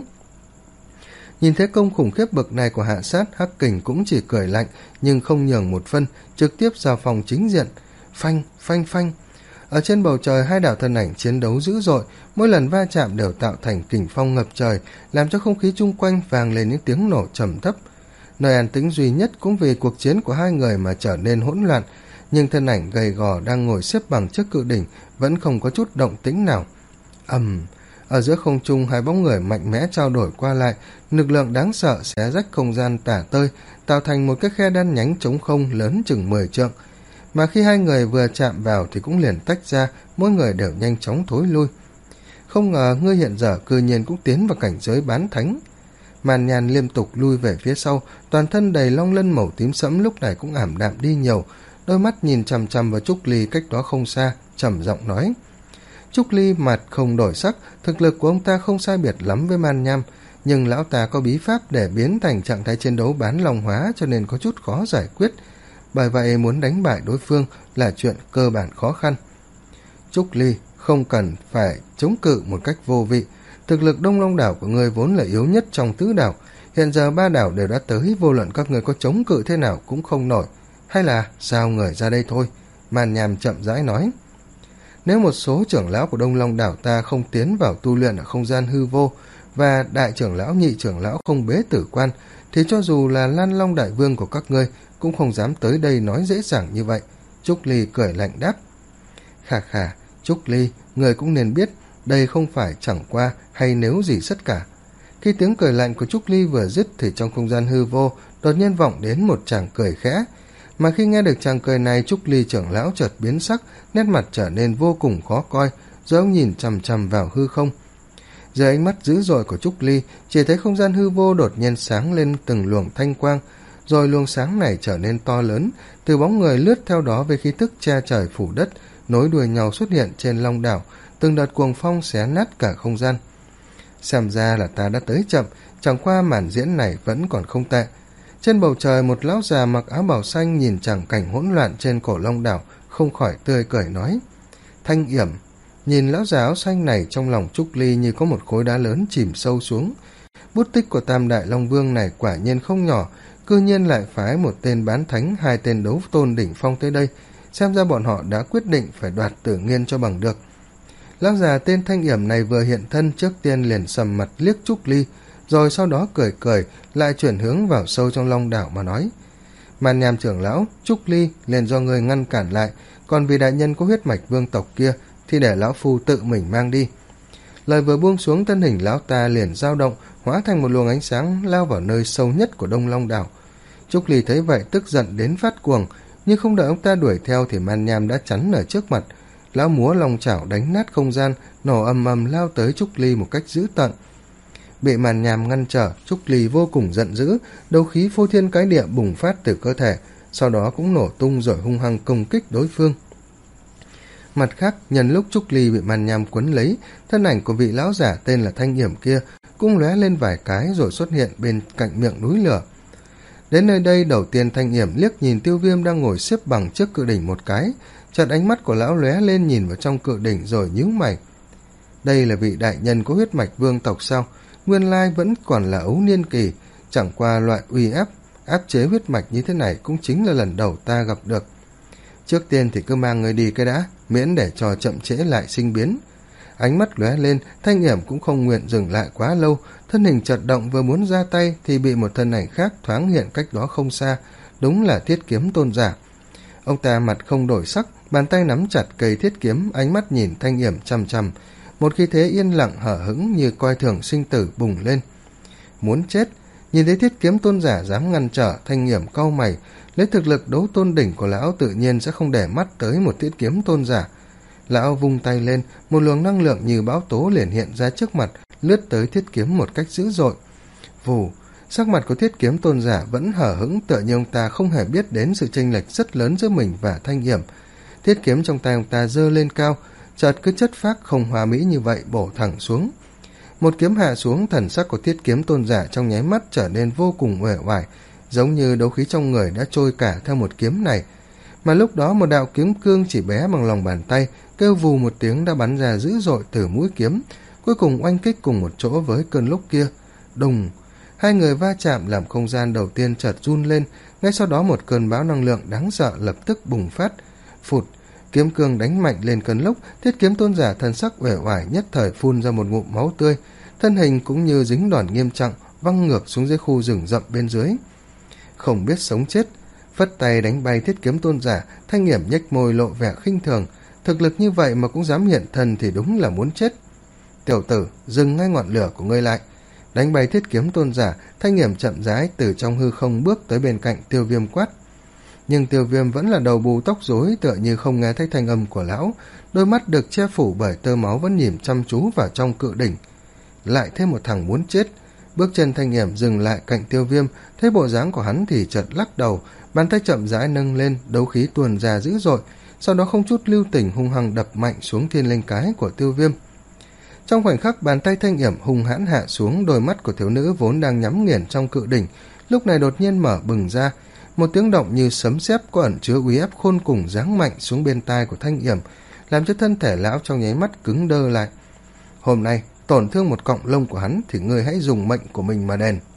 Nhìn thấy công khủng khiếp bậc này của Hạ Sát, Hắc Kình cũng chỉ cười lạnh nhưng không nhường một phân, trực tiếp vào phòng chính diện. Phanh, phanh phanh. Ở trên bầu trời, hai đảo thân ảnh chiến đấu dữ dội, mỗi lần va chạm đều tạo thành kình phong ngập trời, làm cho không khí chung quanh vang lên những tiếng nổ trầm thấp. Nơi an tĩnh duy nhất cũng vì cuộc chiến của hai người mà trở nên hỗn loạn, nhưng thân ảnh gầy gò đang ngồi xếp bằng trước cự đỉnh vẫn không có chút động tĩnh nào. Ầm, ở giữa không trung hai bóng người mạnh mẽ trao đổi qua lại, lực lượng đáng sợ xé rách không gian tả tơi, tạo thành một cái khe đan nhánh trống không lớn chừng mười trượng. mà khi hai người vừa chạm vào thì cũng liền tách ra, mỗi người đều nhanh chóng thối lui. Không ngờ ngươi hiện giờ cư nhiên cũng tiến vào cảnh giới bán thánh. Màn nhàn liên tục lui về phía sau, toàn thân đầy long lân màu tím sẫm lúc này cũng ảm đạm đi nhiều, đôi mắt nhìn chằm chằm vào Trúc Ly cách đó không xa, trầm giọng nói. Trúc Ly mặt không đổi sắc, thực lực của ông ta không sai biệt lắm với Man Nham, nhưng lão ta có bí pháp để biến thành trạng thái chiến đấu bán long hóa, cho nên có chút khó giải quyết, bởi vậy muốn đánh bại đối phương là chuyện cơ bản khó khăn. Trúc Ly, không cần phải chống cự một cách vô vị, thực lực Đông Long đảo của ngươi vốn là yếu nhất trong tứ đảo, hiện giờ ba đảo đều đã tới, vô luận các ngươi có chống cự thế nào cũng không nổi, hay là sao người ra đây thôi. Man Nham chậm rãi nói. Nếu một số trưởng lão của Đông Long đảo ta không tiến vào tu luyện ở không gian hư vô, và đại trưởng lão nhị trưởng lão không bế tử quan, thì cho dù là Lan Long đại vương của các ngươi cũng không dám tới đây nói dễ dàng như vậy. Trúc Ly cười lạnh đáp. Khà khà, Trúc Ly, người cũng nên biết, đây không phải chẳng qua hay nếu gì tất cả. Khi tiếng cười lạnh của Trúc Ly vừa dứt thì trong không gian hư vô đột nhiên vọng đến một chàng cười khẽ, mà khi nghe được chàng cười này, Trúc Ly trưởng lão chợt biến sắc, nét mặt trở nên vô cùng khó coi, rồi ông nhìn chằm chằm vào hư không. Dưới ánh mắt dữ dội của Trúc Ly, chỉ thấy không gian hư vô đột nhiên sáng lên từng luồng thanh quang, rồi luồng sáng này trở nên to lớn, từ bóng người lướt theo đó với khí tức che trời phủ đất, nối đuôi nhau xuất hiện trên Long đảo, từng đợt cuồng phong xé nát cả không gian. Xem ra là ta đã tới chậm, chẳng qua màn diễn này vẫn còn không tệ. Trên bầu trời, một lão già mặc áo bào xanh nhìn chàng cảnh hỗn loạn trên cổ Long đảo, không khỏi tươi cười nói. Thanh Yểm. Nhìn lão già áo xanh này, trong lòng Trúc Ly như có một khối đá lớn chìm sâu xuống. Bút tích của Tam Đại Long Vương này quả nhiên không nhỏ, cư nhiên lại phái một tên bán thánh, hai tên đấu tôn đỉnh phong tới đây, xem ra bọn họ đã quyết định phải đoạt Tử Nghiên cho bằng được. Lão già tên Thanh Yểm này vừa hiện thân, trước tiên liền sầm mặt liếc Trúc Ly, rồi sau đó cười cười, lại chuyển hướng vào sâu trong Long đảo mà nói. Man Nham trưởng lão, Trúc Ly liền do người ngăn cản lại, còn vì đại nhân có huyết mạch vương tộc kia thì để lão phu tự mình mang đi. Lời vừa buông xuống, thân hình lão ta liền dao động, hóa thành một luồng ánh sáng lao vào nơi sâu nhất của Đông Long đảo. Trúc Ly thấy vậy tức giận đến phát cuồng, nhưng không đợi ông ta đuổi theo thì Man Nham đã chắn ở trước mặt. Lão múa long chảo đánh nát không gian, nổ ầm ầm lao tới Trúc Ly một cách dữ tợn. Bị Man Nham ngăn trở, Trúc Ly vô cùng giận dữ, đấu khí phô thiên cái địa bùng phát từ cơ thể, sau đó cũng nổ tung rồi hung hăng công kích đối phương. Mặt khác, nhân lúc Trúc Ly bị Man Nham quấn lấy, thân ảnh của vị lão giả tên là Thanh Yểm kia cũng lóe lên vài cái rồi xuất hiện bên cạnh miệng núi lửa. Đến nơi đây, đầu tiên Thanh Yểm liếc nhìn Tiêu Viêm đang ngồi xếp bằng trước cự đỉnh một cái, chợt ánh mắt của lão lóe lên nhìn vào trong cự đỉnh rồi nhíu mày. Đây là vị đại nhân có huyết mạch vương tộc sao? Nguyên lai vẫn còn là ấu niên kỳ, chẳng qua loại uy áp áp chế huyết mạch như thế này cũng chính là lần đầu ta gặp được. Trước tiên thì cứ mang người đi cái đã, miễn để cho chậm trễ lại sinh biến. Ánh mắt lóe lên, Thanh Yểm cũng không nguyện dừng lại quá lâu, thân hình chợt động vừa muốn ra tay thì bị một thân ảnh khác thoáng hiện cách đó không xa, đúng là Thiết Kiếm Tôn giả. Ông ta mặt không đổi sắc, bàn tay nắm chặt cây thiết kiếm, ánh mắt nhìn Thanh Yểm chằm chằm, một khí thế yên lặng hở hững như coi thường sinh tử bùng lên. Muốn chết. Nhìn thấy Thiết Kiếm Tôn giả dám ngăn trở, Thanh Yểm cau mày, lấy thực lực đấu tôn đỉnh của lão tự nhiên sẽ không để mắt tới một Thiết Kiếm Tôn giả. Lão vung tay lên, một luồng năng lượng như bão tố liền hiện ra trước mặt, lướt tới Thiết Kiếm một cách dữ dội. Vù, sắc mặt của Thiết Kiếm Tôn giả vẫn hở hững, tựa như ông ta không hề biết đến sự chênh lệch rất lớn giữa mình và Thanh Yểm. Thiết kiếm trong tay ông ta giơ lên cao, chợt cứ chất phác không hòa mỹ như vậy bổ thẳng xuống. Một kiếm hạ xuống, thần sắc của Thiết Kiếm Tôn giả trong nháy mắt trở nên vô cùng uể oải, giống như đấu khí trong người đã trôi cả theo một kiếm này. Mà lúc đó một đạo kiếm cương chỉ bé bằng lòng bàn tay, kêu vù một tiếng đã bắn ra dữ dội từ mũi kiếm, cuối cùng oanh kích cùng một chỗ với cơn lốc kia. Đùng! Hai người va chạm làm không gian đầu tiên chợt run lên, ngay sau đó một cơn bão năng lượng đáng sợ lập tức bùng phát. Phụt! Kiếm cương đánh mạnh lên cơn lốc, Thiết Kiếm Tôn giả thân sắc uể oải nhất thời phun ra một ngụm máu tươi, thân hình cũng như dính đòn nghiêm trọng, văng ngược xuống dưới khu rừng rậm bên dưới. Không biết sống chết, phất tay đánh bay Thiết Kiếm Tôn giả, Thanh Yểm nhếch môi lộ vẻ khinh thường, thực lực như vậy mà cũng dám hiện thân thì đúng là muốn chết. Tiểu tử, dừng ngay ngọn lửa của ngươi lại. Đánh bay Thiết Kiếm Tôn giả, Thanh Yểm chậm rãi từ trong hư không bước tới bên cạnh Tiêu Viêm quát. Nhưng Tiêu Viêm vẫn là đầu bù tóc rối, tựa như không nghe thấy thanh âm của lão, đôi mắt được che phủ bởi tơ máu vẫn nhìn chăm chú vào trong cự đỉnh. Lại thêm một thằng muốn chết. Bước chân Thanh Yểm dừng lại cạnh Tiêu Viêm, thấy bộ dáng của hắn thì chợt lắc đầu, bàn tay chậm rãi nâng lên, đấu khí tuôn ra dữ dội, sau đó không chút lưu tình hung hăng đập mạnh xuống thiên linh cái của Tiêu Viêm. Trong khoảnh khắc bàn tay Thanh Yểm hung hãn hạ xuống, đôi mắt của thiếu nữ vốn đang nhắm nghiền trong cự đỉnh lúc này đột nhiên mở bừng ra, một tiếng động như sấm sét có ẩn chứa uy áp khôn cùng giáng mạnh xuống bên tai của Thanh Yểm, làm cho thân thể lão trong nháy mắt cứng đơ lại. Hôm nay tổn thương một cọng lông của hắn thì ngươi hãy dùng mệnh của mình mà đền.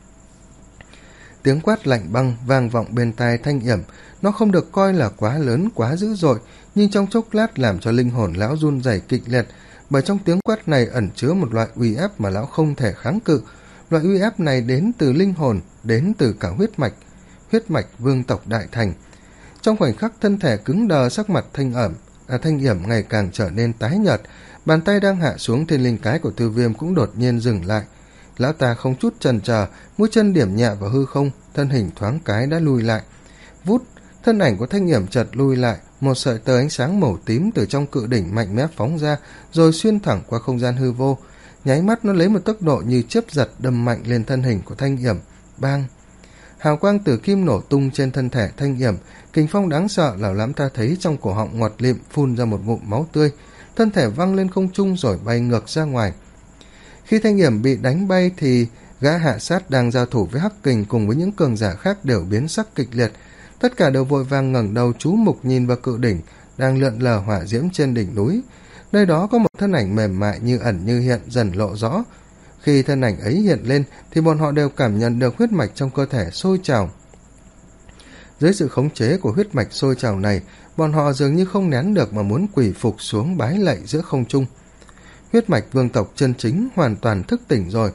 Tiếng quát lạnh băng vang vọng bên tai Thanh Yểm, nó không được coi là quá lớn quá dữ dội, nhưng trong chốc lát làm cho linh hồn lão run rẩy kịch liệt, bởi trong tiếng quát này ẩn chứa một loại uy áp mà lão không thể kháng cự. Loại uy áp này đến từ linh hồn, đến từ cả huyết mạch, huyết mạch vương tộc Đại Thành. Trong khoảnh khắc thân thể cứng đờ, sắc mặt Thanh ẩm à, Thanh Yểm ngày càng trở nên tái nhợt, bàn tay đang hạ xuống thiên linh cái của Tiêu Viêm cũng đột nhiên dừng lại. Lão ta không chút chần chờ, mũi chân điểm nhẹ vào hư không, thân hình thoáng cái đã lùi lại. Vút, thân ảnh của Thanh Yểm chợt lùi lại, một sợi tơ ánh sáng màu tím từ trong cự đỉnh mạnh mẽ phóng ra, rồi xuyên thẳng qua không gian hư vô. Nháy mắt nó lấy một tốc độ như chớp giật đâm mạnh lên thân hình của Thanh Yểm. Bang! Hào quang tử kim nổ tung trên thân thể Thanh Yểm, kình phong đáng sợ lão lắm ta thấy trong cổ họng ngọt lịm phun ra một ngụm máu tươi, thân thể văng lên không trung rồi bay ngược ra ngoài. Khi Thanh Yểm bị đánh bay thì gã hạ sát đang giao thủ với Hắc Kình cùng với những cường giả khác đều biến sắc kịch liệt, tất cả đều vội vàng ngẩng đầu chú mục nhìn vào cự đỉnh đang lượn lờ hỏa diễm trên đỉnh núi. Nơi đó có một thân ảnh mềm mại như ẩn như hiện dần lộ rõ. Khi thân ảnh ấy hiện lên thì bọn họ đều cảm nhận được huyết mạch trong cơ thể sôi trào. Dưới sự khống chế của huyết mạch sôi trào này, bọn họ dường như không nén được mà muốn quỳ phục xuống bái lạy giữa không trung. Huyết mạch vương tộc chân chính hoàn toàn thức tỉnh rồi.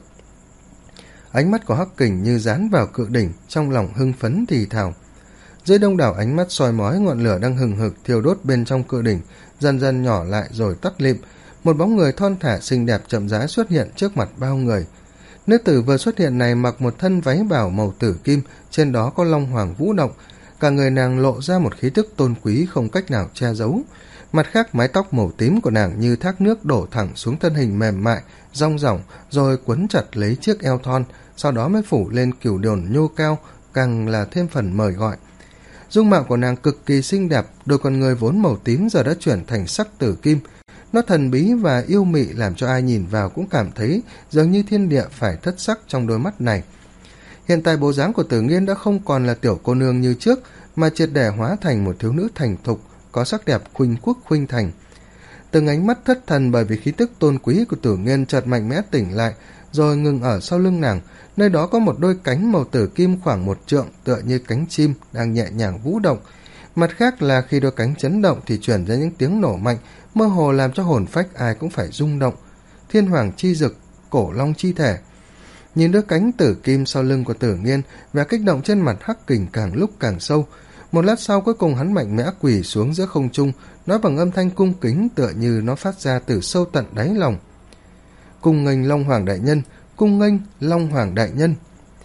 Ánh mắt của Hắc Kình như dán vào cự đỉnh, trong lòng hưng phấn thì thào. Dưới đông đảo ánh mắt soi mói, ngọn lửa đang hừng hực thiêu đốt bên trong cự đỉnh dần dần nhỏ lại rồi tắt lịm. Một bóng người thon thả xinh đẹp chậm rãi xuất hiện trước mặt bao người. Nữ tử vừa xuất hiện này mặc một thân váy bào màu tử kim, trên đó có long hoàng vũ động, cả người nàng lộ ra một khí tức tôn quý không cách nào che giấu. Mặt khác, mái tóc màu tím của nàng như thác nước đổ thẳng xuống thân hình mềm mại rong rỏng, rồi quấn chặt lấy chiếc eo thon, sau đó mới phủ lên cửu đồn nhô cao, càng là thêm phần mời gọi. Dung mạo của nàng cực kỳ xinh đẹp, đôi con người vốn màu tím giờ đã chuyển thành sắc tử kim. Nó thần bí và yêu mị, làm cho ai nhìn vào cũng cảm thấy dường như thiên địa phải thất sắc trong đôi mắt này. Hiện tại bộ dáng của Tử Nghiên đã không còn là tiểu cô nương như trước, mà triệt để hóa thành một thiếu nữ thành thục, có sắc đẹp khuynh quốc khuynh thành. Từng ánh mắt thất thần bởi vì khí tức tôn quý của Tử Nghiên chợt mạnh mẽ tỉnh lại, rồi ngừng ở sau lưng nàng. Nơi đó có một đôi cánh màu tử kim khoảng một trượng, tựa như cánh chim đang nhẹ nhàng vũ động. Mặt khác là khi đôi cánh chấn động thì truyền ra những tiếng nổ mạnh, mơ hồ làm cho hồn phách ai cũng phải rung động. Thiên hoàng chi dực, cổ long chi thể. Nhìn đôi cánh tử kim sau lưng của Tử Nghiên, vẻ kích động trên mặt Hắc Kình càng lúc càng sâu. Một lát sau cuối cùng hắn mạnh mẽ quỳ xuống giữa không trung, nói bằng âm thanh cung kính tựa như nó phát ra từ sâu tận đáy lòng. Cung nghênh Long Hoàng đại nhân, cung nghênh Long Hoàng đại nhân.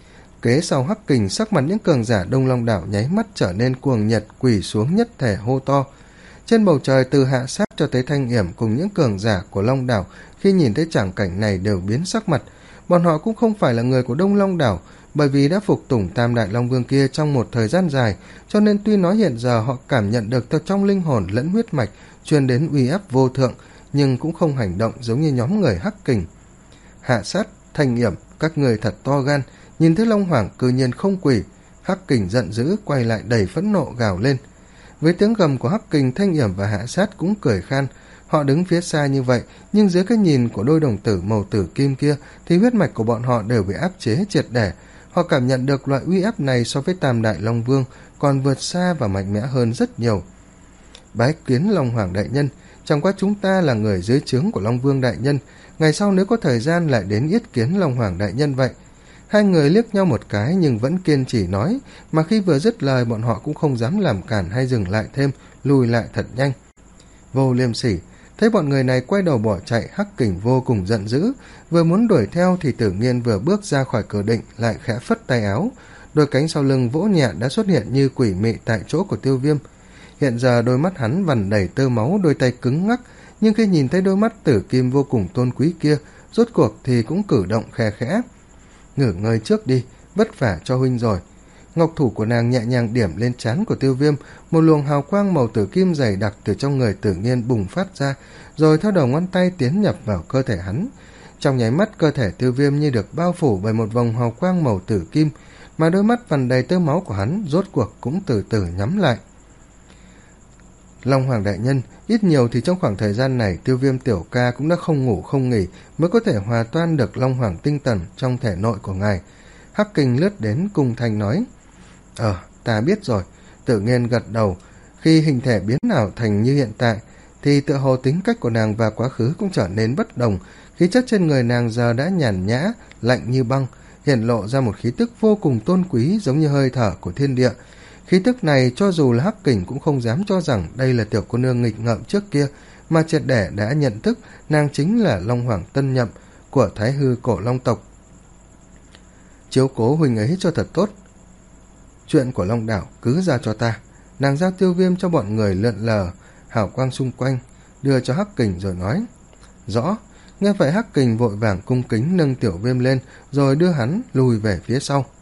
Kế sau Hắc Kình, sắc mặt những cường giả Đông Long đảo nháy mắt trở nên cuồng nhiệt, quỳ xuống nhất thể hô to. Trên bầu trời từ hạ sát cho tới Thanh Yểm cùng những cường giả của Long đảo khi nhìn thấy tràng cảnh này đều biến sắc mặt. Bọn họ cũng không phải là người của Đông Long đảo, bởi vì đã phục tùng Tam Đại Long Vương kia trong một thời gian dài, cho nên tuy nói hiện giờ họ cảm nhận được từ trong linh hồn lẫn huyết mạch truyền đến uy áp vô thượng, nhưng cũng không hành động giống như nhóm người Hắc Kình. Hạ sát, Thanh Yểm, các người thật to gan, nhìn thấy Long Hoàng cư nhiên không quỳ. Hắc Kình giận dữ quay lại đầy phẫn nộ gào lên. Với tiếng gầm của Hắc Kình, Thanh Yểm và Hạ sát cũng cười khan. Họ đứng phía xa như vậy, nhưng dưới cái nhìn của đôi đồng tử màu tử kim kia thì huyết mạch của bọn họ đều bị áp chế triệt để. Họ cảm nhận được loại uy áp này so với Tam Đại Long Vương còn vượt xa và mạnh mẽ hơn rất nhiều. Bái kiến Long Hoàng đại nhân, chẳng qua chúng ta là người dưới trướng của Long Vương đại nhân, ngày sau nếu có thời gian lại đến yết kiến Long Hoàng đại nhân vậy. Hai người liếc nhau một cái nhưng vẫn kiên trì nói, mà khi vừa dứt lời bọn họ cũng không dám làm cản hay dừng lại thêm, lùi lại thật nhanh. Vô Liêm Sỉ thấy bọn người này quay đầu bỏ chạy, Hắc Kình vô cùng giận dữ, vừa muốn đuổi theo thì Tử Nghiên vừa bước ra khỏi cửa định lại khẽ phất tay áo, đôi cánh sau lưng vỗ nhẹ đã xuất hiện như quỷ mị tại chỗ của Tiêu Viêm. Hiện giờ đôi mắt hắn vằn đầy tơ máu, đôi tay cứng ngắc, nhưng khi nhìn thấy đôi mắt tử kim vô cùng tôn quý kia, rốt cuộc thì cũng cử động khe khẽ. Nghỉ ngơi trước đi, vất vả cho huynh rồi. Ngọc thủ của nàng nhẹ nhàng điểm lên trán của Tiêu Viêm, một luồng hào quang màu tử kim dày đặc từ trong người Tử Nghiên bùng phát ra, rồi theo đầu ngón tay tiến nhập vào cơ thể hắn. Trong nháy mắt, cơ thể Tiêu Viêm như được bao phủ bởi một vòng hào quang màu tử kim, mà đôi mắt vằn đầy tơ máu của hắn rốt cuộc cũng từ từ nhắm lại. Long Hoàng đại nhân, ít nhiều thì trong khoảng thời gian này Tiêu Viêm tiểu ca cũng đã không ngủ không nghỉ mới có thể hòa toan được Long Hoàng tinh tần trong thể nội của ngài. Hắc Kình lướt đến cung thanh nói. Ờ, ta biết rồi. Tử Nghiên gật đầu. Khi hình thể biến ảo thành như hiện tại thì tựa hồ tính cách của nàng và quá khứ cũng trở nên bất đồng. Khí chất trên người nàng giờ đã nhàn nhã, lạnh như băng, hiện lộ ra một khí tức vô cùng tôn quý giống như hơi thở của thiên địa. Khí tức này cho dù là Hắc Kình cũng không dám cho rằng đây là tiểu cô nương nghịch ngợm trước kia, mà triệt để đã nhận thức nàng chính là Long Hoàng tân nhậm của Thái Hư cổ Long tộc. Chiếu cố huynh ấy cho thật tốt. Chuyện của Long đảo cứ ra cho ta. Nàng giao Tiêu Viêm cho bọn người lượn lờ hào quang xung quanh, đưa cho Hắc Kình rồi nói. Rõ. Nghe vậy Hắc Kình vội vàng cung kính nâng Tiểu Viêm lên rồi đưa hắn lùi về phía sau.